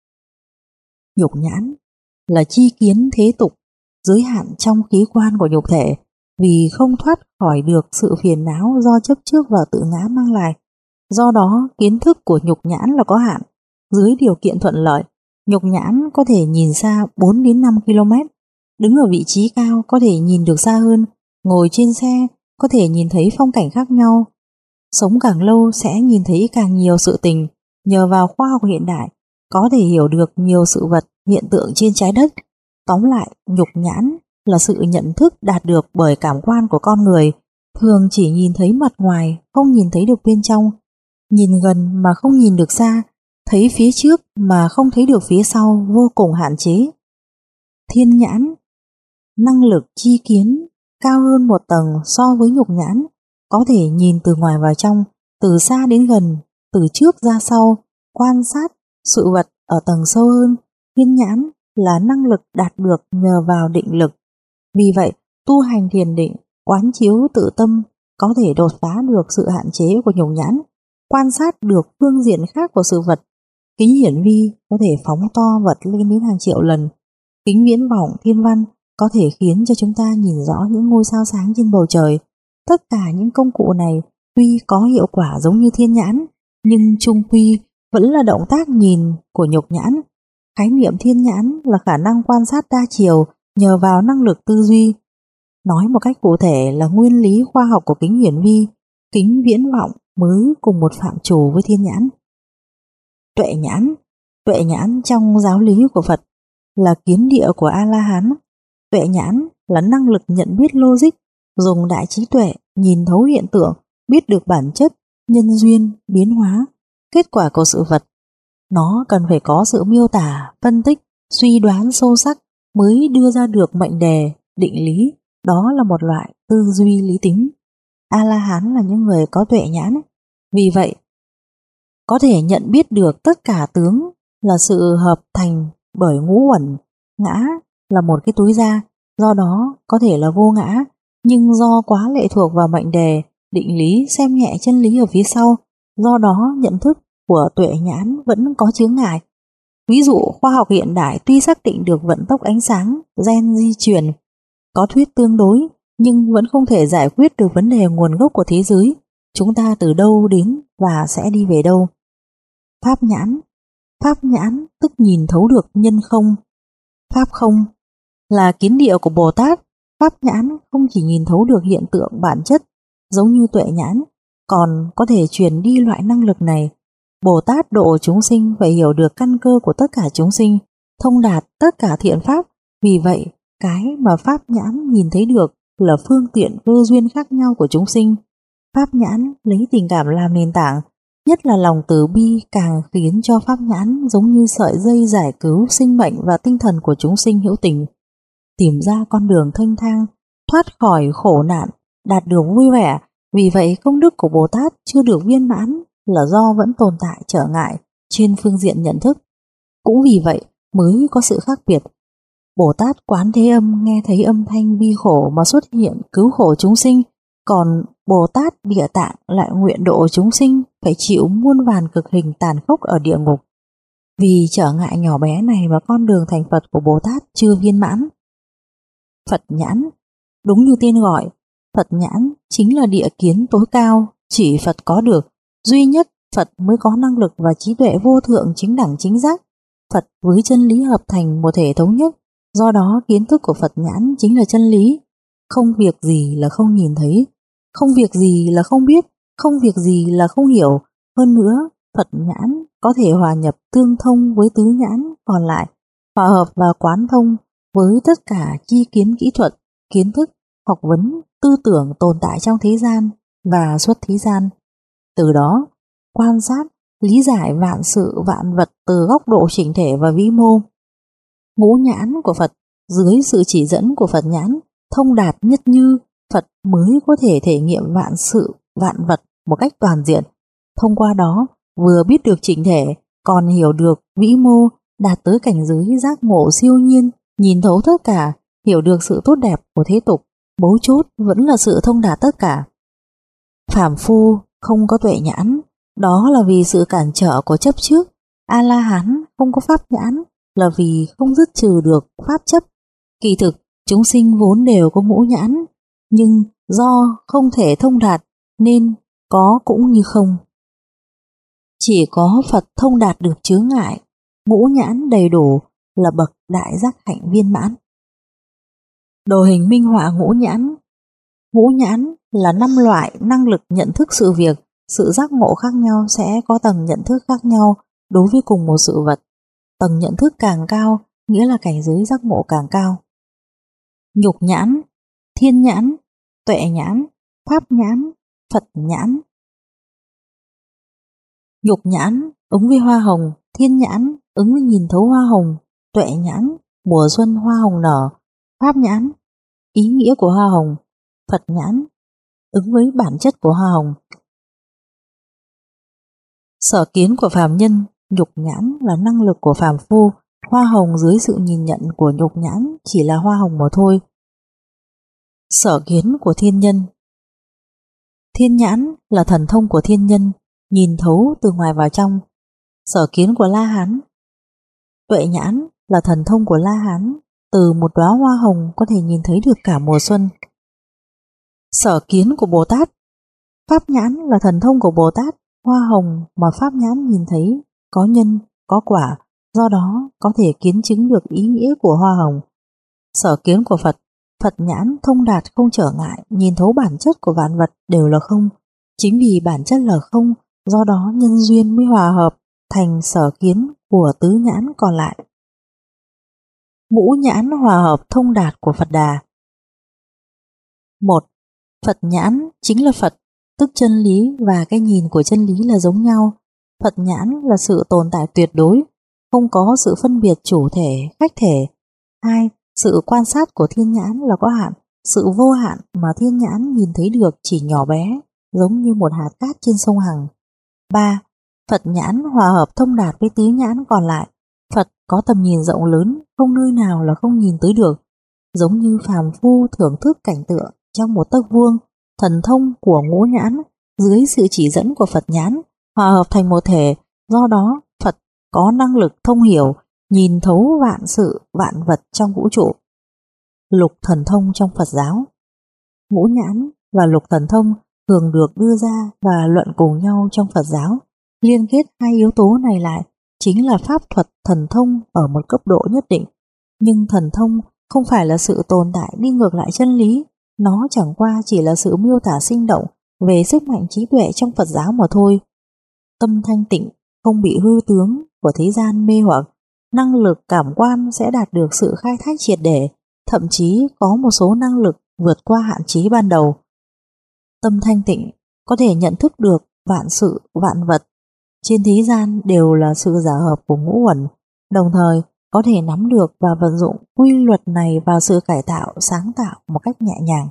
Nhục nhãn là chi kiến thế tục, giới hạn trong khí quan của nhục thể, vì không thoát khỏi được sự phiền não do chấp trước và tự ngã mang lại. Do đó, kiến thức của nhục nhãn là có hạn. Dưới điều kiện thuận lợi, nhục nhãn có thể nhìn xa bốn đến năm ki lô mét, đứng ở vị trí cao có thể nhìn được xa hơn, ngồi trên xe có thể nhìn thấy phong cảnh khác nhau. Sống càng lâu sẽ nhìn thấy càng nhiều sự tình. Nhờ vào khoa học hiện đại, có thể hiểu được nhiều sự vật, hiện tượng trên trái đất. Tóm lại, nhục nhãn là sự nhận thức đạt được bởi cảm quan của con người, thường chỉ nhìn thấy mặt ngoài, không nhìn thấy được bên trong. Nhìn gần mà không nhìn được xa, thấy phía trước mà không thấy được phía sau, vô cùng hạn chế. Thiên nhãn, năng lực chi kiến cao hơn một tầng so với nhục nhãn, có thể nhìn từ ngoài vào trong, từ xa đến gần, từ trước ra sau, quan sát sự vật ở tầng sâu hơn. Thiên nhãn là năng lực đạt được nhờ vào định lực. Vì vậy, tu hành thiền định, quán chiếu tự tâm có thể đột phá được sự hạn chế của nhục nhãn, quan sát được phương diện khác của sự vật. Kính hiển vi có thể phóng to vật lên đến hàng triệu lần. Kính viễn vọng thiên văn có thể khiến cho chúng ta nhìn rõ những ngôi sao sáng trên bầu trời. Tất cả những công cụ này tuy có hiệu quả giống như thiên nhãn, nhưng chung quy vẫn là động tác nhìn của nhục nhãn. Khái niệm thiên nhãn là khả năng quan sát đa chiều nhờ vào năng lực tư duy. Nói một cách cụ thể là nguyên lý khoa học của kính hiển vi, kính viễn vọng mới cùng một phạm trù với thiên nhãn. Tuệ nhãn, tuệ nhãn trong giáo lý của Phật là kiến địa của A-la-hán. Tuệ nhãn là năng lực nhận biết logic, dùng đại trí tuệ nhìn thấu hiện tượng, biết được bản chất, nhân duyên, biến hóa, kết quả của sự vật. Nó cần phải có sự miêu tả, phân tích, suy đoán sâu sắc mới đưa ra được mệnh đề, định lý. Đó là một loại tư duy lý tính. A-la-hán là những người có tuệ nhãn. Vì vậy, có thể nhận biết được tất cả tướng là sự hợp thành bởi ngũ uẩn. Ngã là một cái túi da, do đó có thể là vô ngã, nhưng do quá lệ thuộc vào mệnh đề, định lý, xem nhẹ chân lý ở phía sau, do đó nhận thức của tuệ nhãn vẫn có chướng ngại. Ví dụ, khoa học hiện đại tuy xác định được vận tốc ánh sáng, gen di truyền, có thuyết tương đối, nhưng vẫn không thể giải quyết được vấn đề nguồn gốc của thế giới, chúng ta từ đâu đến và sẽ đi về đâu. Pháp nhãn, pháp nhãn tức nhìn thấu được nhân không, pháp không. Là kiến địa của Bồ Tát, pháp nhãn không chỉ nhìn thấu được hiện tượng bản chất giống như tuệ nhãn, còn có thể truyền đi loại năng lực này. Bồ Tát độ chúng sinh phải hiểu được căn cơ của tất cả chúng sinh, thông đạt tất cả thiện pháp. Vì vậy, cái mà pháp nhãn nhìn thấy được là phương tiện cơ duyên khác nhau của chúng sinh. Pháp nhãn lấy tình cảm làm nền tảng, nhất là lòng từ bi càng khiến cho pháp nhãn giống như sợi dây giải cứu sinh mệnh và tinh thần của chúng sinh hữu tình, tìm ra con đường thanh thang, thoát khỏi khổ nạn, đạt được vui vẻ. Vì vậy công đức của Bồ Tát chưa được viên mãn là do vẫn tồn tại trở ngại trên phương diện nhận thức. Cũng vì vậy mới có sự khác biệt. Bồ Tát Quán Thế Âm nghe thấy âm thanh bi khổ mà xuất hiện cứu khổ chúng sinh, còn Bồ Tát Địa Tạng lại nguyện độ chúng sinh phải chịu muôn vàn cực hình tàn khốc ở địa ngục. Vì trở ngại nhỏ bé này mà con đường thành Phật của Bồ Tát chưa viên mãn. Phật nhãn, đúng như tên gọi, Phật nhãn chính là địa kiến tối cao, chỉ Phật có được, duy nhất Phật mới có năng lực và trí tuệ vô thượng chính đẳng chính giác. Phật với chân lý hợp thành một thể thống nhất, do đó kiến thức của Phật nhãn chính là chân lý. Không việc gì là không nhìn thấy, không việc gì là không biết, không việc gì là không hiểu. Hơn nữa, Phật nhãn có thể hòa nhập tương thông với tứ nhãn còn lại, hòa hợp và quán thông với tất cả chi kiến kỹ thuật, kiến thức, học vấn, tư tưởng tồn tại trong thế gian và xuất thế gian. Từ đó, quan sát, lý giải vạn sự vạn vật từ góc độ chỉnh thể và vĩ mô. Ngũ nhãn của Phật dưới sự chỉ dẫn của Phật nhãn thông đạt nhất như, Phật mới có thể thể nghiệm vạn sự vạn vật một cách toàn diện. Thông qua đó vừa biết được chỉnh thể, còn hiểu được vĩ mô, đạt tới cảnh giới giác ngộ siêu nhiên, nhìn thấu tất cả, hiểu được sự tốt đẹp của thế tục. Mấu chốt vẫn là sự thông đạt tất cả. Phàm phu không có tuệ nhãn, đó là vì sự cản trở của chấp trước. A-la-hán không có pháp nhãn là vì không dứt trừ được pháp chấp. Kỳ thực chúng sinh vốn đều có ngũ nhãn, nhưng do không thể thông đạt nên có cũng như không. Chỉ có Phật thông đạt được chướng ngại, ngũ nhãn đầy đủ là bậc đại giác hạnh viên mãn. Đồ hình minh họa ngũ nhãn. Ngũ nhãn là năm loại năng lực nhận thức sự việc, sự giác ngộ khác nhau sẽ có tầng nhận thức khác nhau đối với cùng một sự vật. Tầng nhận thức càng cao nghĩa là cảnh giới giác ngộ càng cao. Nhục nhãn, thiên nhãn, tuệ nhãn, pháp nhãn, Phật nhãn. Nhục nhãn ứng với hoa hồng, thiên nhãn ứng với nhìn thấu hoa hồng, tuệ nhãn mùa xuân hoa hồng nở, pháp nhãn ý nghĩa của hoa hồng, Phật nhãn ứng với bản chất của hoa hồng. Sở kiến của phàm nhân, nhục nhãn là năng lực của phàm phu, hoa hồng dưới sự nhìn nhận của nhục nhãn chỉ là hoa hồng mà thôi. Sở kiến của thiên nhân. Thiên nhãn là thần thông của thiên nhân, nhìn thấu từ ngoài vào trong. Sở kiến của La Hán. Tuệ nhãn là thần thông của La Hán, từ một đóa hoa hồng có thể nhìn thấy được cả mùa xuân. Sở kiến của Bồ Tát. Pháp nhãn là thần thông của Bồ Tát, hoa hồng mà pháp nhãn nhìn thấy có nhân, có quả, do đó có thể kiến chứng được ý nghĩa của hoa hồng. Sở kiến của Phật. Phật nhãn thông đạt không trở ngại, nhìn thấu bản chất của vạn vật đều là không. Chính vì bản chất là không, do đó nhân duyên mới hòa hợp thành sở kiến của tứ nhãn còn lại. Ngũ nhãn hòa hợp thông đạt của Phật Đà. Một. Phật nhãn chính là Phật, tức chân lý và cái nhìn của chân lý là giống nhau. Phật nhãn là sự tồn tại tuyệt đối, không có sự phân biệt chủ thể, khách thể. Hai. Sự quan sát của thiên nhãn là có hạn, sự vô hạn mà thiên nhãn nhìn thấy được chỉ nhỏ bé, giống như một hạt cát trên sông Hằng. Ba. Phật nhãn hòa hợp thông đạt với tứ nhãn còn lại. Phật có tầm nhìn rộng lớn, không nơi nào là không nhìn tới được. Giống như phàm phu thưởng thức cảnh tượng trong một tấc vuông, thần thông của ngũ nhãn dưới sự chỉ dẫn của Phật nhãn hòa hợp thành một thể, do đó Phật có năng lực thông hiểu, nhìn thấu vạn sự vạn vật trong vũ trụ. Lục thần thông trong Phật giáo. Ngũ nhãn và lục thần thông thường được đưa ra và luận cùng nhau trong Phật giáo. Liên kết hai yếu tố này lại chính là pháp thuật thần thông ở một cấp độ nhất định, nhưng thần thông không phải là sự tồn tại đi ngược lại chân lý, nó chẳng qua chỉ là sự miêu tả sinh động về sức mạnh trí tuệ trong Phật giáo mà thôi. Tâm thanh tịnh, không bị hư tướng của thế gian mê hoặc, năng lực cảm quan sẽ đạt được sự khai thác triệt để, thậm chí có một số năng lực vượt qua hạn chế ban đầu. Tâm thanh tịnh có thể nhận thức được vạn sự vạn vật trên thế gian đều là sự giả hợp của ngũ uẩn, đồng thời có thể nắm được và vận dụng quy luật này vào sự cải tạo, sáng tạo một cách nhẹ nhàng.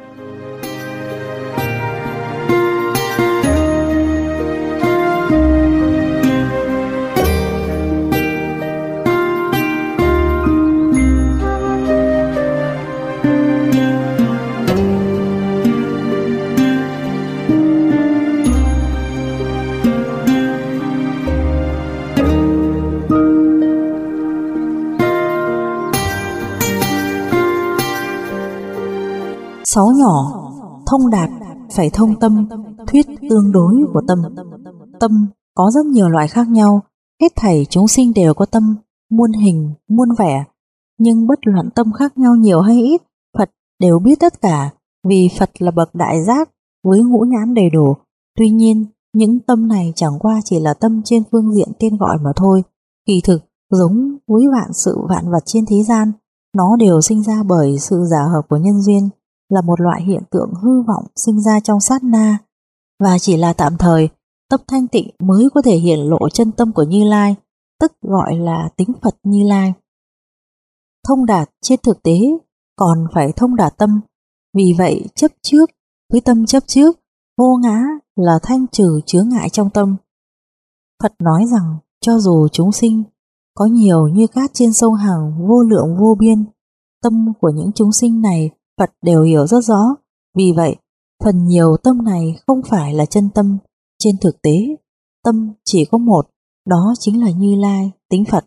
Sáu nhỏ, thông đạt phải thông tâm, thuyết tương đối của tâm. Tâm có rất nhiều loại khác nhau, hết thảy chúng sinh đều có tâm, muôn hình, muôn vẻ, nhưng bất luận tâm khác nhau nhiều hay ít, Phật đều biết tất cả, vì Phật là bậc đại giác với ngũ nhãn đầy đủ. Tuy nhiên, những tâm này chẳng qua chỉ là tâm trên phương diện tên gọi mà thôi. Kỳ thực, giống với vạn sự vạn vật trên thế gian, nó đều sinh ra bởi sự giả hợp của nhân duyên, là một loại hiện tượng hư vọng sinh ra trong sát na, và chỉ là tạm thời. Tâm thanh tịnh mới có thể hiển lộ chân tâm của Như Lai, tức gọi là tính Phật Như Lai. Thông đạt trên thực tế còn phải thông đạt tâm, vì vậy chấp trước với tâm chấp trước, vô ngã là thanh trừ chướng ngại trong tâm. Phật nói rằng cho dù chúng sinh có nhiều như cát trên sông Hằng, vô lượng vô biên, tâm của những chúng sinh này Phật đều hiểu rất rõ, vì vậy phần nhiều tâm này không phải là chân tâm. Trên thực tế, tâm chỉ có một, đó chính là Như Lai, tính Phật.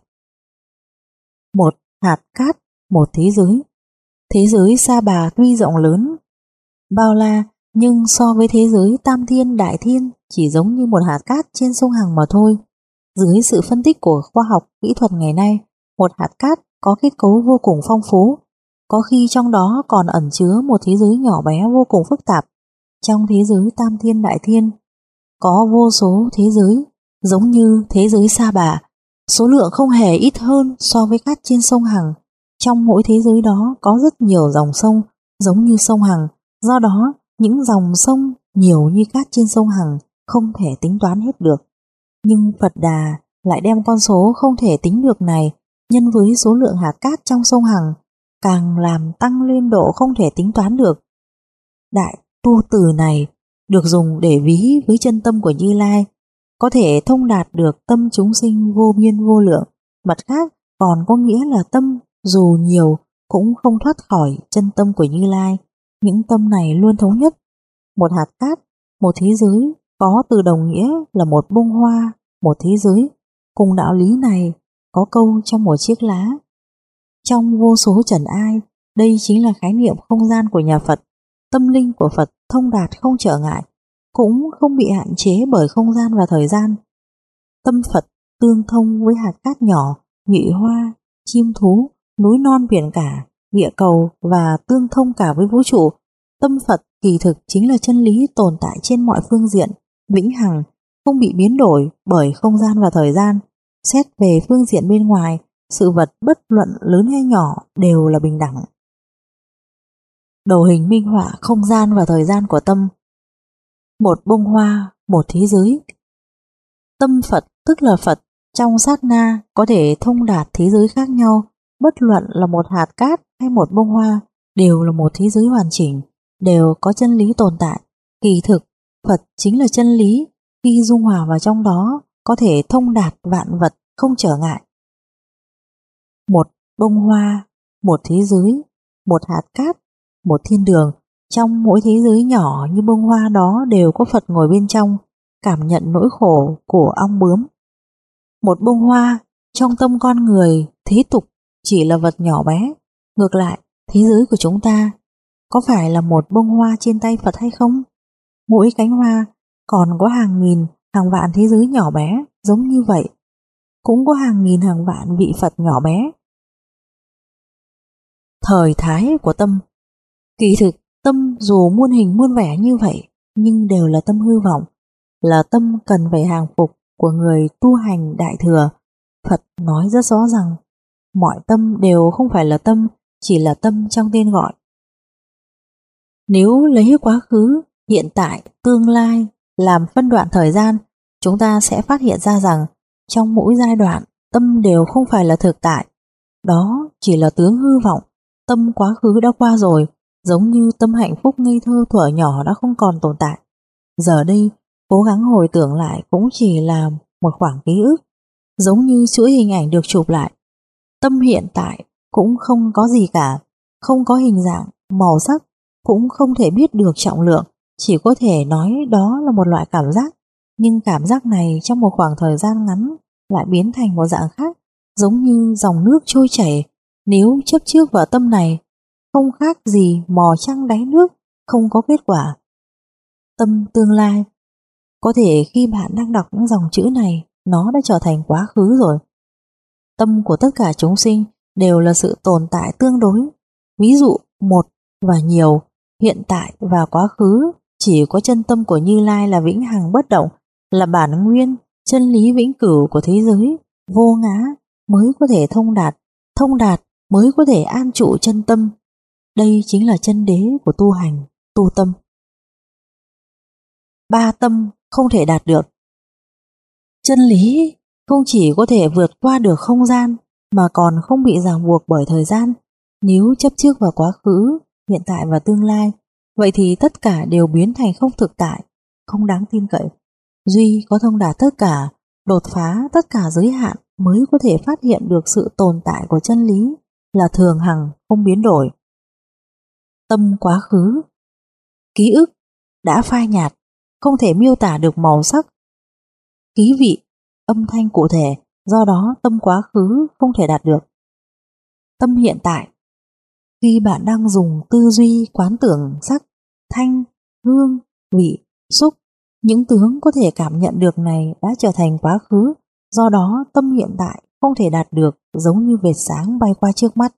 Một hạt cát, một thế giới. Thế giới Sa Bà tuy rộng lớn, bao la, nhưng so với thế giới Tam Thiên Đại Thiên chỉ giống như một hạt cát trên sông Hằng mà thôi. Dưới sự phân tích của khoa học kỹ thuật ngày nay, một hạt cát có kết cấu vô cùng phong phú, có khi trong đó còn ẩn chứa một thế giới nhỏ bé vô cùng phức tạp. Trong thế giới Tam Thiên Đại Thiên có vô số thế giới, giống như thế giới Sa Bà, số lượng không hề ít hơn so với cát trên sông Hằng. Trong mỗi thế giới đó có rất nhiều dòng sông giống như sông Hằng, do đó những dòng sông nhiều như cát trên sông Hằng không thể tính toán hết được. Nhưng Phật Đà lại đem con số không thể tính được này nhân với số lượng hạt cát trong sông Hằng, càng làm tăng lên độ không thể tính toán được. Đại tu từ này được dùng để ví với chân tâm của Như Lai, có thể thông đạt được tâm chúng sinh vô biên vô lượng. Mặt khác còn có nghĩa là tâm dù nhiều cũng không thoát khỏi chân tâm của Như Lai. Những tâm này luôn thống nhất. Một hạt cát, một thế giới có từ đồng nghĩa là một bông hoa, một thế giới. Cùng đạo lý này có câu trong một chiếc lá: trong vô số trần ai, đây chính là khái niệm không gian của nhà Phật. Tâm linh của Phật thông đạt không trở ngại, cũng không bị hạn chế bởi không gian và thời gian. Tâm Phật tương thông với hạt cát nhỏ, nhụy hoa, chim thú, núi non biển cả, địa cầu và tương thông cả với vũ trụ. Tâm Phật kỳ thực chính là chân lý tồn tại trên mọi phương diện, vĩnh hằng, không bị biến đổi bởi không gian và thời gian. Xét về phương diện bên ngoài, sự vật bất luận lớn hay nhỏ đều là bình đẳng. Đồ hình minh họa không gian và thời gian của tâm. Một bông hoa, một thế giới. Tâm Phật tức là Phật trong sát na có thể thông đạt thế giới khác nhau, bất luận là một hạt cát hay một bông hoa, đều là một thế giới hoàn chỉnh, đều có chân lý tồn tại. Kỳ thực, Phật chính là chân lý, khi dung hòa vào trong đó có thể thông đạt vạn vật không trở ngại. Một bông hoa, một thế giới, một hạt cát, một thiên đường. Trong mỗi thế giới nhỏ như bông hoa đó đều có Phật ngồi bên trong, cảm nhận nỗi khổ của ong bướm. Một bông hoa, trong tâm con người thế tục chỉ là vật nhỏ bé. Ngược lại, thế giới của chúng ta có phải là một bông hoa trên tay Phật hay không? Mỗi cánh hoa còn có hàng nghìn, hàng vạn thế giới nhỏ bé giống như vậy. Cũng có hàng nghìn hàng vạn vị Phật nhỏ bé. Thời thái của tâm. Kỳ thực tâm dù muôn hình muôn vẻ như vậy nhưng đều là tâm hư vọng, là tâm cần phải hàng phục của người tu hành đại thừa. Phật nói rất rõ rằng mọi tâm đều không phải là tâm, chỉ là tâm trong tên gọi. Nếu lấy quá khứ, hiện tại, tương lai làm phân đoạn thời gian, chúng ta sẽ phát hiện ra rằng trong mỗi giai đoạn tâm đều không phải là thực tại. Đó chỉ là tướng hư vọng. Tâm quá khứ đã qua rồi, giống như tâm hạnh phúc ngây thơ thuở nhỏ đã không còn tồn tại. Giờ đây, cố gắng hồi tưởng lại cũng chỉ là một khoảng ký ức, giống như chuỗi hình ảnh được chụp lại. Tâm hiện tại cũng không có gì cả, không có hình dạng, màu sắc, cũng không thể biết được trọng lượng, chỉ có thể nói đó là một loại cảm giác. Nhưng cảm giác này trong một khoảng thời gian ngắn lại biến thành một dạng khác, giống như dòng nước trôi chảy. Nếu chấp trước vào tâm này, không khác gì mò trăng đáy nước, không có kết quả. Tâm tương lai. Có thể khi bạn đang đọc những dòng chữ này, nó đã trở thành quá khứ rồi. Tâm của tất cả chúng sinh đều là sự tồn tại tương đối. Ví dụ một và nhiều, hiện tại và quá khứ, chỉ có chân tâm của Như Lai là vĩnh hằng bất động, là bản nguyên, chân lý vĩnh cửu của thế giới, vô ngã mới có thể thông đạt, thông đạt mới có thể an trụ chân tâm. Đây chính là chân đế của tu hành, tu tâm. Ba tâm không thể đạt được. Chân lý không chỉ có thể vượt qua được không gian mà còn không bị ràng buộc bởi thời gian. Nếu chấp trước vào quá khứ, hiện tại và tương lai, vậy thì tất cả đều biến thành không thực tại, không đáng tin cậy. Duy có thông đạt tất cả, đột phá tất cả giới hạn mới có thể phát hiện được sự tồn tại của chân lý là thường hằng không biến đổi. Tâm quá khứ. Ký ức đã phai nhạt, không thể miêu tả được màu sắc, khí vị, âm thanh cụ thể, do đó tâm quá khứ không thể đạt được. Tâm hiện tại. Khi bạn đang dùng tư duy quán tưởng sắc, thanh, hương, vị, xúc, những tướng có thể cảm nhận được này đã trở thành quá khứ, do đó tâm hiện tại không thể đạt được, giống như vệt sáng bay qua trước mắt.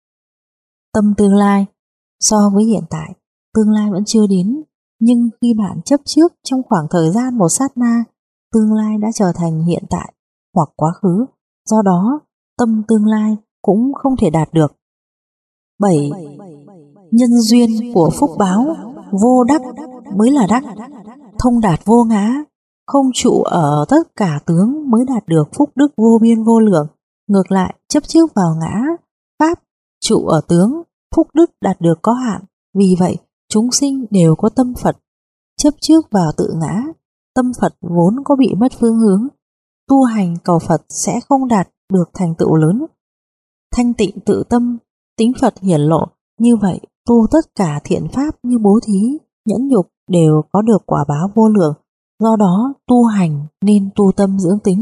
Tâm tương lai. So với hiện tại, tương lai vẫn chưa đến, nhưng khi bạn chấp trước trong khoảng thời gian một sát na, tương lai đã trở thành hiện tại hoặc quá khứ, do đó tâm tương lai cũng không thể đạt được. Bảy. Nhân duyên của phúc báo, vô đắc mới là đắc, thông đạt vô ngã, không trụ ở tất cả tướng mới đạt được phúc đức vô biên vô lượng. Ngược lại, chấp trước vào ngã, pháp, trụ ở tướng, phúc đức đạt được có hạn. Vì vậy, chúng sinh đều có tâm Phật. Chấp trước vào tự ngã, tâm Phật vốn có bị mất phương hướng. Tu hành cầu Phật sẽ không đạt được thành tựu lớn. Thanh tịnh tự tâm, tính Phật hiển lộ. Như vậy, tu tất cả thiện pháp như bố thí, nhẫn nhục đều có được quả báo vô lượng. Do đó, tu hành nên tu tâm dưỡng tính.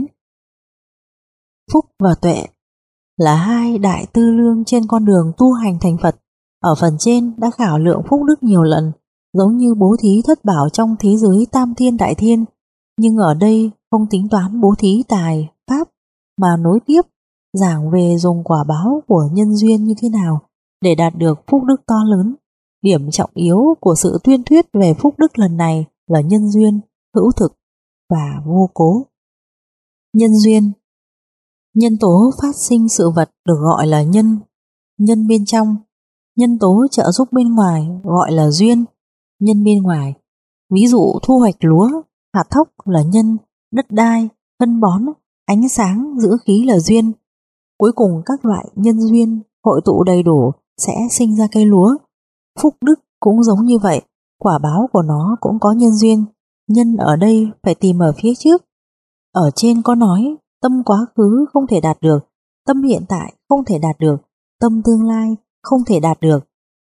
Phúc và tuệ là hai đại tư lương trên con đường tu hành thành Phật. Ở phần trên đã khảo lượng phúc đức nhiều lần, giống như bố thí thất bảo trong thế giới tam thiên đại thiên. Nhưng ở đây không tính toán bố thí tài, pháp, mà nối tiếp giảng về dùng quả báo của nhân duyên như thế nào để đạt được phúc đức to lớn. Điểm trọng yếu của sự tuyên thuyết về phúc đức lần này là nhân duyên, hữu thực và vô cố. Nhân duyên. Nhân tố phát sinh sự vật được gọi là nhân. Nhân bên trong. Nhân tố trợ giúp bên ngoài gọi là duyên. Nhân bên ngoài. Ví dụ thu hoạch lúa, hạt thóc là nhân, đất đai, phân bón, ánh sáng, dưỡng khí là duyên. Cuối cùng các loại nhân duyên hội tụ đầy đủ sẽ sinh ra cây lúa. Phúc đức cũng giống như vậy, quả báo của nó cũng có nhân duyên. Nhân ở đây phải tìm ở phía trước. Ở trên có nói tâm quá khứ không thể đạt được, tâm hiện tại không thể đạt được, tâm tương lai không thể đạt được.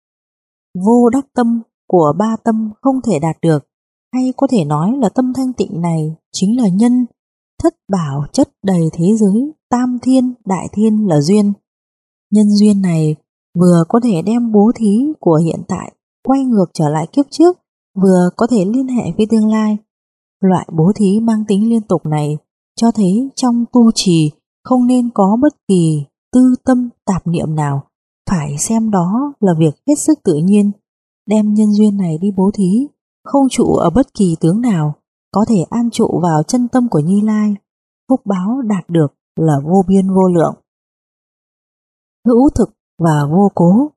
Vô đắc tâm của ba tâm không thể đạt được, hay có thể nói là tâm thanh tịnh này chính là nhân. Thất bảo chất đầy thế giới, tam thiên, đại thiên là duyên. Nhân duyên này vừa có thể đem bố thí của hiện tại quay ngược trở lại kiếp trước, vừa có thể liên hệ với tương lai. Loại bố thí mang tính liên tục này cho thấy trong tu trì không nên có bất kỳ tư tâm tạp niệm nào, phải xem đó là việc hết sức tự nhiên. Đem nhân duyên này đi bố thí, không trụ ở bất kỳ tướng nào, có thể an trụ vào chân tâm của Như Lai, phúc báo đạt được là vô biên vô lượng. Hữu thực và vô cố.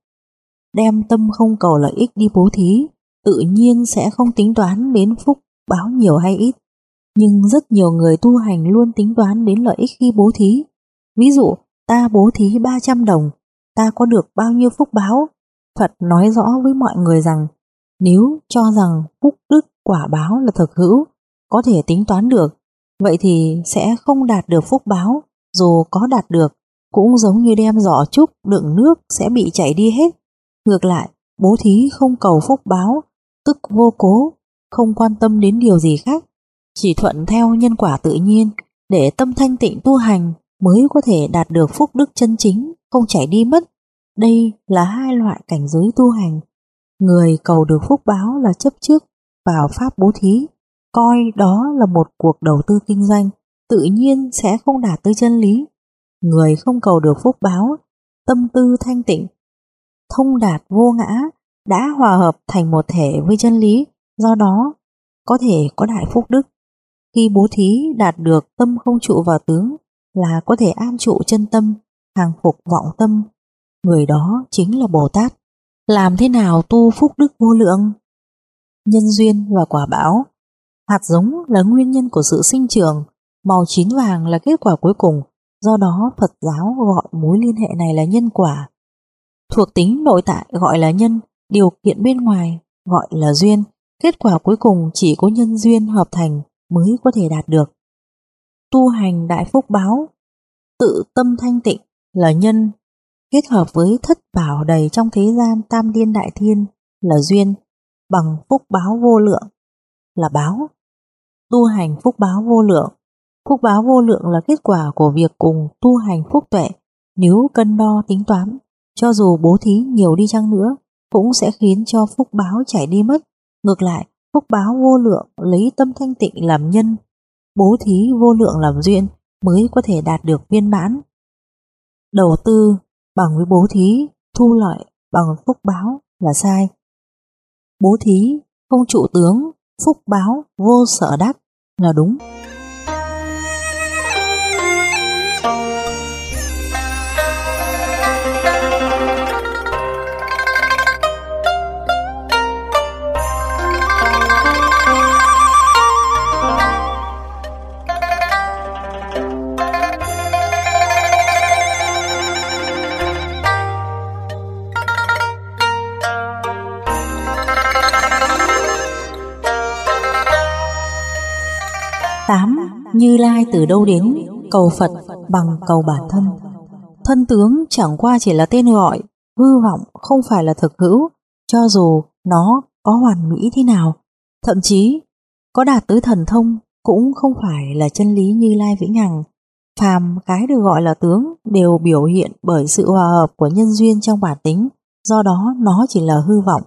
Đem tâm không cầu lợi ích đi bố thí, tự nhiên sẽ không tính toán đến phúc báo nhiều hay ít. Nhưng rất nhiều người tu hành luôn tính toán đến lợi ích khi bố thí. Ví dụ, ta bố thí ba trăm đồng, ta có được bao nhiêu phúc báo? Phật nói rõ với mọi người rằng, nếu cho rằng phúc đức quả báo là thực hữu, có thể tính toán được, vậy thì sẽ không đạt được phúc báo. Dù có đạt được, cũng giống như đem giỏ trúc đựng nước sẽ bị chảy đi hết. Ngược lại, bố thí không cầu phúc báo, tức vô cố, không quan tâm đến điều gì khác, chỉ thuận theo nhân quả tự nhiên, để tâm thanh tịnh tu hành mới có thể đạt được phúc đức chân chính, không chảy đi mất. Đây là hai loại cảnh giới tu hành. Người cầu được phúc báo là chấp trước vào pháp bố thí, coi đó là một cuộc đầu tư kinh doanh, tự nhiên sẽ không đạt tới chân lý. Người không cầu được phúc báo, tâm tư thanh tịnh, thông đạt vô ngã, đã hòa hợp thành một thể với chân lý, do đó có thể có đại phúc đức. Khi bố thí đạt được tâm không trụ vào tướng, là có thể an trụ chân tâm, hàng phục vọng tâm. Người đó chính là Bồ Tát. Làm thế nào tu phúc đức vô lượng? Nhân duyên và quả báo. Hạt giống là nguyên nhân của sự sinh trưởng, màu chín vàng là kết quả cuối cùng, do đó Phật giáo gọi mối liên hệ này là nhân quả. Thuộc tính nội tại gọi là nhân, điều kiện bên ngoài gọi là duyên, kết quả cuối cùng chỉ có nhân duyên hợp thành mới có thể đạt được. Tu hành đại phúc báo, tự tâm thanh tịnh là nhân, kết hợp với thất bảo đầy trong thế gian tam điên đại thiên là duyên, bằng phúc báo vô lượng là báo. Tu hành phúc báo vô lượng. Phúc báo vô lượng là kết quả của việc cùng tu hành phúc tuệ. Nếu cân đo tính toán, cho dù bố thí nhiều đi chăng nữa, cũng sẽ khiến cho phúc báo chảy đi mất. Ngược lại, phúc báo vô lượng lấy tâm thanh tịnh làm nhân, bố thí vô lượng làm duyên mới có thể đạt được viên mãn. Đầu tư bằng với bố thí, thu lợi bằng phúc báo là sai. Bố thí không trụ tướng, phúc báo vô sở đắc là đúng. tám. Như Lai từ đâu đến? Cầu Phật bằng cầu bản thân. Thân tướng chẳng qua chỉ là tên gọi, hư vọng không phải là thực hữu, cho dù nó có hoàn mỹ thế nào, thậm chí có đạt tới thần thông cũng không phải là chân lý Như Lai vĩnh hằng. Phàm cái được gọi là tướng đều biểu hiện bởi sự hòa hợp của nhân duyên trong bản tính, do đó nó chỉ là hư vọng.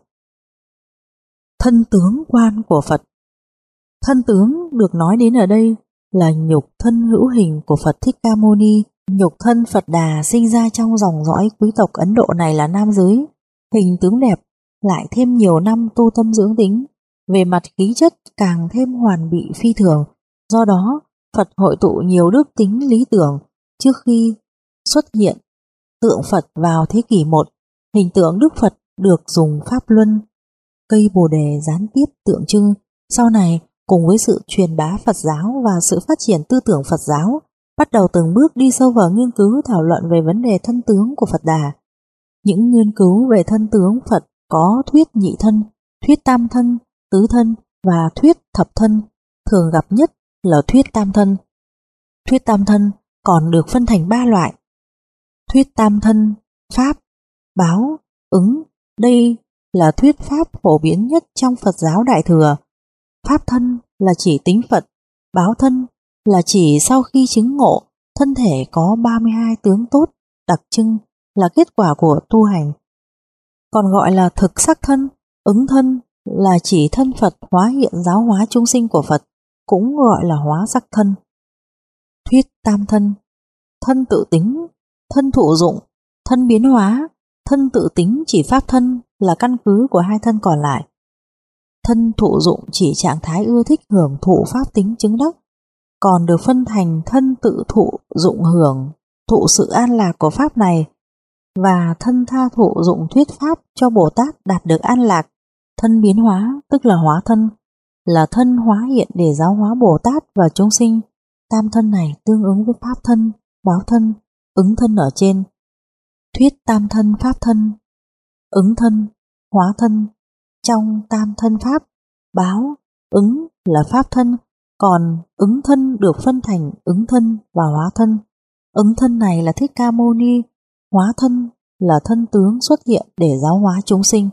Thân tướng quan của Phật. Thân tướng được nói đến ở đây là nhục thân hữu hình của Phật Thích Ca Mâu Ni. Nhục thân Phật Đà sinh ra trong dòng dõi quý tộc Ấn Độ này là nam giới, hình tướng đẹp, lại thêm nhiều năm tu tâm dưỡng tính, về mặt khí chất càng thêm hoàn bị phi thường. Do đó, Phật hội tụ nhiều đức tính lý tưởng. Trước khi xuất hiện tượng Phật vào thế kỷ một, hình tượng Đức Phật được dùng pháp luân, cây bồ đề gián tiếp tượng trưng. Sau này, cùng với sự truyền bá Phật giáo và sự phát triển tư tưởng Phật giáo, bắt đầu từng bước đi sâu vào nghiên cứu thảo luận về vấn đề thân tướng của Phật Đà. Những nghiên cứu về thân tướng Phật có thuyết nhị thân, thuyết tam thân, tứ thân và thuyết thập thân, thường gặp nhất là thuyết tam thân. Thuyết tam thân còn được phân thành ba loại. Thuyết tam thân, pháp, báo, ứng. Đây là thuyết pháp phổ biến nhất trong Phật giáo Đại Thừa. Pháp thân là chỉ tính Phật, báo thân là chỉ sau khi chứng ngộ, thân thể có ba mươi hai tướng tốt, đặc trưng là kết quả của tu hành. Còn gọi là thực sắc thân, ứng thân là chỉ thân Phật hóa hiện giáo hóa chúng sinh của Phật, cũng gọi là hóa sắc thân. Thuyết tam thân, thân tự tính, thân thụ dụng, thân biến hóa, thân tự tính chỉ pháp thân là căn cứ của hai thân còn lại. Thân thụ dụng chỉ trạng thái ưa thích hưởng thụ pháp tính chứng đắc, còn được phân thành thân tự thụ dụng hưởng thụ sự an lạc của pháp này và thân tha thụ dụng thuyết pháp cho Bồ Tát đạt được an lạc. Thân biến hóa tức là hóa thân, là thân hóa hiện để giáo hóa Bồ Tát và chúng sinh. Tam thân này tương ứng với pháp thân, báo thân, ứng thân ở trên. Thuyết tam thân pháp thân, ứng thân, hóa thân. Trong tam thân pháp, báo, ứng là pháp thân, còn ứng thân được phân thành ứng thân và hóa thân. Ứng thân này là Thích Ca Mâu Ni, hóa thân là thân tướng xuất hiện để giáo hóa chúng sinh.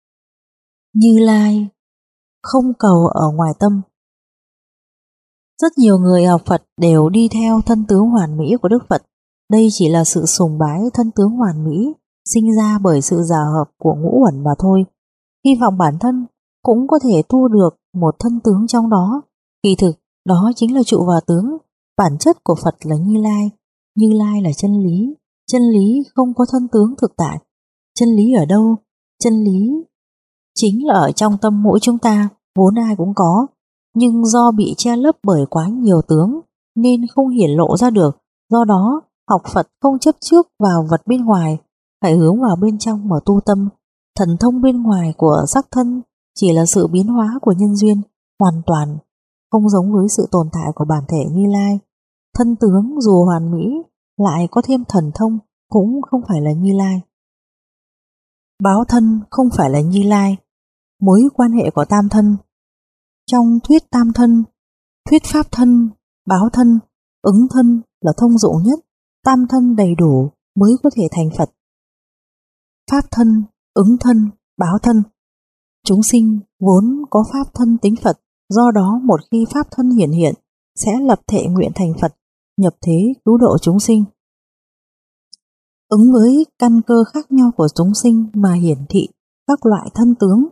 Như Lai không cầu ở ngoài tâm. Rất nhiều người học Phật đều đi theo thân tướng hoàn mỹ của Đức Phật. Đây chỉ là sự sùng bái thân tướng hoàn mỹ sinh ra bởi sự giả hợp của ngũ uẩn mà thôi. Hy vọng bản thân cũng có thể tu được một thân tướng trong đó. Kỳ thực đó chính là trụ và tướng. Bản chất của Phật là Như Lai. Như Lai là chân lý. Chân lý không có thân tướng thực tại. Chân lý ở đâu? Chân lý chính là ở trong tâm mỗi chúng ta, vốn ai cũng có, nhưng do bị che lấp bởi quá nhiều tướng nên không hiển lộ ra được. Do đó học Phật không chấp trước vào vật bên ngoài, phải hướng vào bên trong mà tu tâm. Thần thông bên ngoài của sắc thân chỉ là sự biến hóa của nhân duyên, hoàn toàn không giống với sự tồn tại của bản thể Như Lai. Thân tướng dù hoàn mỹ lại có thêm thần thông cũng không phải là Như Lai. Báo thân không phải là Như Lai. Mối quan hệ của tam thân. Trong thuyết tam thân, thuyết pháp thân, báo thân, ứng thân là thông dụng nhất. Tam thân đầy đủ mới có thể thành Phật. Pháp thân, ứng thân, báo thân. Chúng sinh vốn có pháp thân tính Phật, do đó một khi pháp thân hiển hiện sẽ lập thệ nguyện thành Phật, nhập thế cứu độ chúng sinh. Ứng với căn cơ khác nhau của chúng sinh mà hiển thị các loại thân tướng.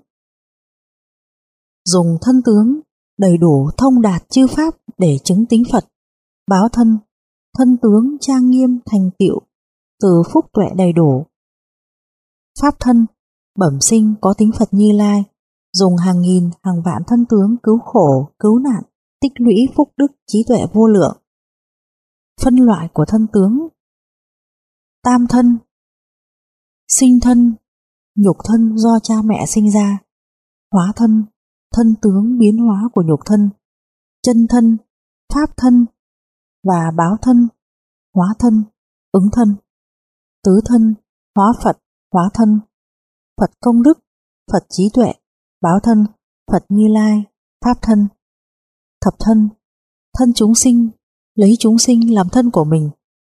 Dùng thân tướng đầy đủ thông đạt chư pháp để chứng tính Phật. Báo thân, thân tướng trang nghiêm thành tựu từ phúc tuệ đầy đủ. Pháp thân, bẩm sinh có tính Phật Như Lai, dùng hàng nghìn hàng vạn thân tướng cứu khổ, cứu nạn, tích lũy phúc đức trí tuệ vô lượng. Phân loại của thân tướng. Tam thân, sinh thân, nhục thân do cha mẹ sinh ra. Hóa thân, thân tướng biến hóa của nhục thân. Chân thân, pháp thân và báo thân, hóa thân, ứng thân. Tứ thân, hóa Phật, hóa thân. Phật công đức, Phật trí tuệ, báo thân, Phật Như Lai, pháp thân. Thập thân, thân chúng sinh, lấy chúng sinh làm thân của mình.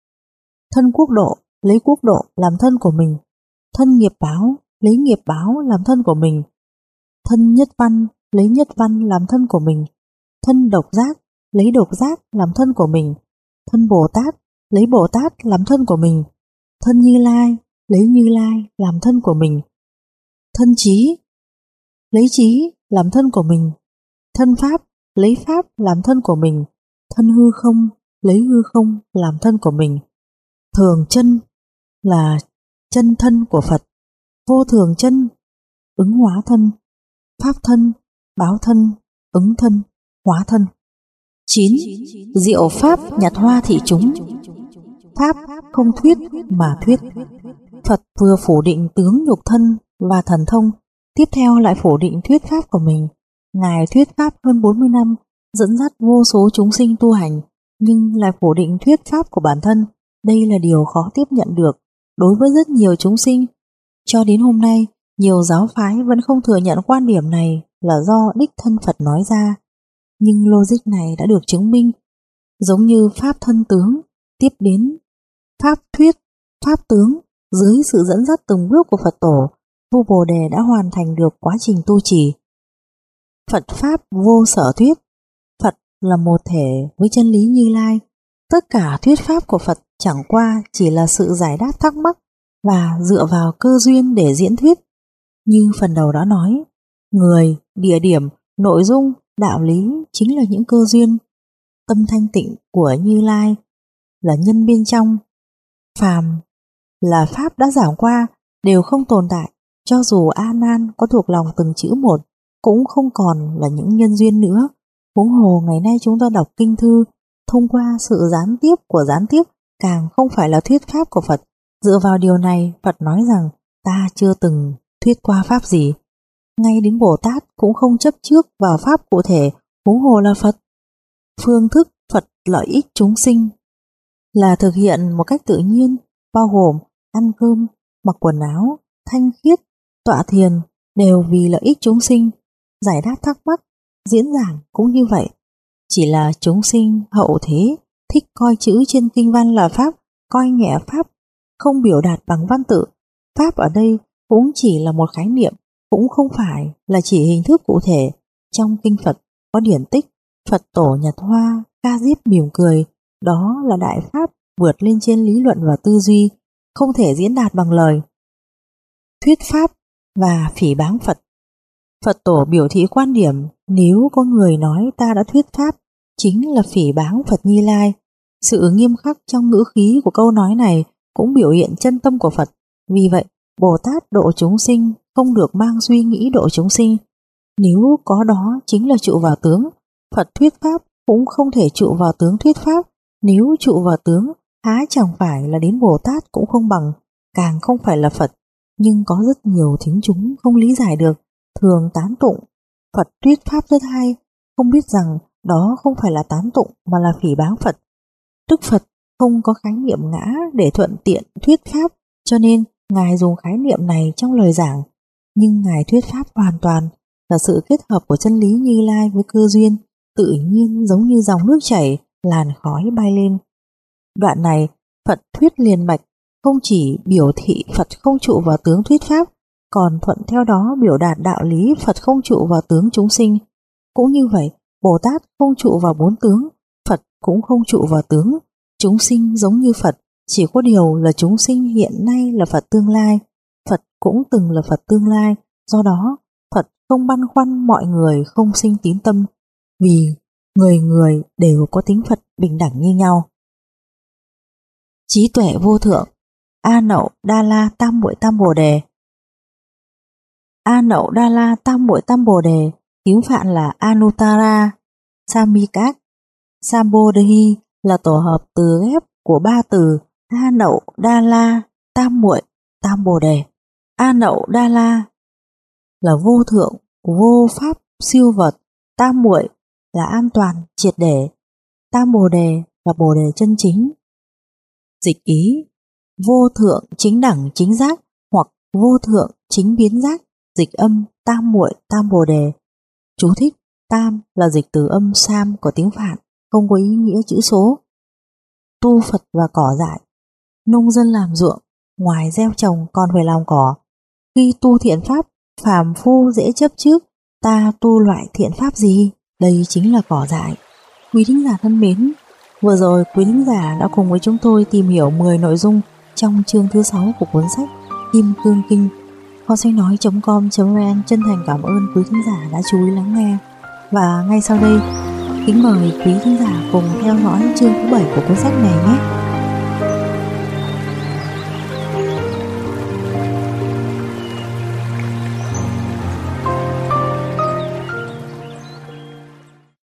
Thân quốc độ, lấy quốc độ làm thân của mình. Thân nghiệp báo, lấy nghiệp báo làm thân của mình. Thân nhất văn, lấy nhất văn làm thân của mình. Thân độc giác, lấy độc giác làm thân của mình. Thân Bồ Tát, lấy Bồ Tát làm thân của mình. Thân Như Lai, lấy Như Lai làm thân của mình. Thân trí, lấy trí làm thân của mình. Thân pháp, lấy pháp làm thân của mình. Thân hư không, lấy hư không làm thân của mình. Thường chân là chân thân của Phật. Vô thường chân, ứng hóa thân. Pháp thân, báo thân, ứng thân, hóa thân. Chín. Diệu pháp nhặt hoa thị chúng. Pháp không thuyết mà thuyết. Phật vừa phủ định tướng nhục thân và thần thông, tiếp theo lại phủ định thuyết pháp của mình. Ngài thuyết pháp hơn bốn mươi năm, dẫn dắt vô số chúng sinh tu hành, nhưng lại phủ định thuyết pháp của bản thân. Đây là điều khó tiếp nhận được đối với rất nhiều chúng sinh. Cho đến hôm nay, nhiều giáo phái vẫn không thừa nhận quan điểm này là do đích thân Phật nói ra. Nhưng logic này đã được chứng minh. Giống như pháp thân tướng, tiếp đến pháp thuyết, pháp tướng, dưới sự dẫn dắt từng bước của Phật Tổ, Vua Bồ Đề đã hoàn thành được quá trình tu trì. Phật Pháp vô sở thuyết. Phật là một thể với chân lý Như Lai. Tất cả thuyết pháp của Phật chẳng qua chỉ là sự giải đáp thắc mắc và dựa vào cơ duyên để diễn thuyết. Như phần đầu đã nói, người, địa điểm, nội dung, đạo lý chính là những cơ duyên. Tâm thanh tịnh của Như Lai là nhân bên trong. Phàm là pháp đã giảng qua, đều không tồn tại. Cho dù A Nan có thuộc lòng từng chữ một, cũng không còn là những nhân duyên nữa. Huống hồ ngày nay chúng ta đọc kinh thư, thông qua sự gián tiếp của gián tiếp, càng không phải là thuyết pháp của Phật. Dựa vào điều này, Phật nói rằng ta chưa từng thuyết qua pháp gì. Ngay đến Bồ Tát cũng không chấp trước vào pháp cụ thể, huống hồ là Phật. Phương thức Phật lợi ích chúng sinh là thực hiện một cách tự nhiên, bao gồm ăn cơm, mặc quần áo, thanh khiết, tọa thiền đều vì lợi ích chúng sinh. Giải đáp thắc mắc, diễn giảng cũng như vậy. Chỉ là chúng sinh hậu thế thích coi chữ trên kinh văn là pháp, coi nhẹ pháp, không biểu đạt bằng văn tự. Pháp ở đây cũng chỉ là một khái niệm, cũng không phải là chỉ hình thức cụ thể. Trong kinh Phật có điển tích Phật tổ nhặt hoa, ca diếp mỉm cười, đó là đại pháp vượt lên trên lý luận và tư duy, không thể diễn đạt bằng lời. Thuyết pháp và phỉ báng Phật. Phật tổ biểu thị quan điểm nếu có người nói ta đã thuyết pháp, chính là phỉ báng Phật Như Lai. Sự nghiêm khắc trong ngữ khí của câu nói này cũng biểu hiện chân tâm của Phật. Vì vậy, Bồ Tát độ chúng sinh không được mang suy nghĩ độ chúng sinh. Nếu có đó chính là trụ vào tướng, Phật thuyết pháp cũng không thể trụ vào tướng thuyết pháp. Nếu trụ vào tướng, há chẳng phải là đến Bồ Tát cũng không bằng, càng không phải là Phật. Nhưng có rất nhiều thính chúng không lý giải được, thường tán tụng Phật thuyết pháp rất hay, không biết rằng đó không phải là tán tụng mà là phỉ báng Phật. Đức Phật không có khái niệm ngã để thuận tiện thuyết pháp, cho nên Ngài dùng khái niệm này trong lời giảng. Nhưng Ngài thuyết pháp hoàn toàn là sự kết hợp của chân lý Như Lai với cơ duyên, tự nhiên giống như dòng nước chảy, làn khói bay lên. Đoạn này Phật thuyết liền mạch, không chỉ biểu thị Phật không trụ vào tướng thuyết pháp, còn thuận theo đó biểu đạt đạo lý Phật không trụ vào tướng chúng sinh. Cũng như vậy, Bồ Tát không trụ vào bốn tướng, Phật cũng không trụ vào tướng. Chúng sinh giống như Phật, chỉ có điều là chúng sinh hiện nay là Phật tương lai, Phật cũng từng là Phật tương lai. Do đó, Phật không băn khoăn mọi người không sinh tín tâm, vì người người đều có tính Phật bình đẳng như nhau. Trí tuệ vô thượng. A Nậu Đa La Tam Muội Tam Bồ Đề. A Nậu Đa La Tam Muội Tam Bồ Đề, tiếng Phạn là Anuttara Samikak Sambodhi, là tổ hợp từ ghép của ba từ A Nậu Đa La Tam Muội Tam Bồ Đề. A Nậu Đa La là vô thượng, vô pháp, siêu vật. Tam Muội là an toàn, triệt để. Tam Bồ Đề là Bồ Đề chân chính. Dịch ý: vô thượng chính đẳng chính giác hoặc vô thượng chính biến giác. Dịch âm: Tam Muội Tam Bồ Đề. Chú thích: Tam là dịch từ âm Sam của tiếng Phạn, không có ý nghĩa chữ số. Tu Phật và cỏ dại. Nông dân làm ruộng, ngoài gieo trồng còn phải làm cỏ. Khi tu thiện pháp, phàm phu dễ chấp trước, ta tu loại thiện pháp gì? Đây chính là cỏ dại. Quý thính giả thân mến, vừa rồi quý thính giả đã cùng với chúng tôi tìm hiểu mười nội dung trong chương thứ sáu của cuốn sách Kim Cương Kinh. Kho sách nói chấm com chấm vn chân thành cảm ơn quý thính giả đã chú ý lắng nghe. Và ngay sau đây, kính mời quý thính giả cùng theo dõi chương thứ bảy của cuốn sách này nhé.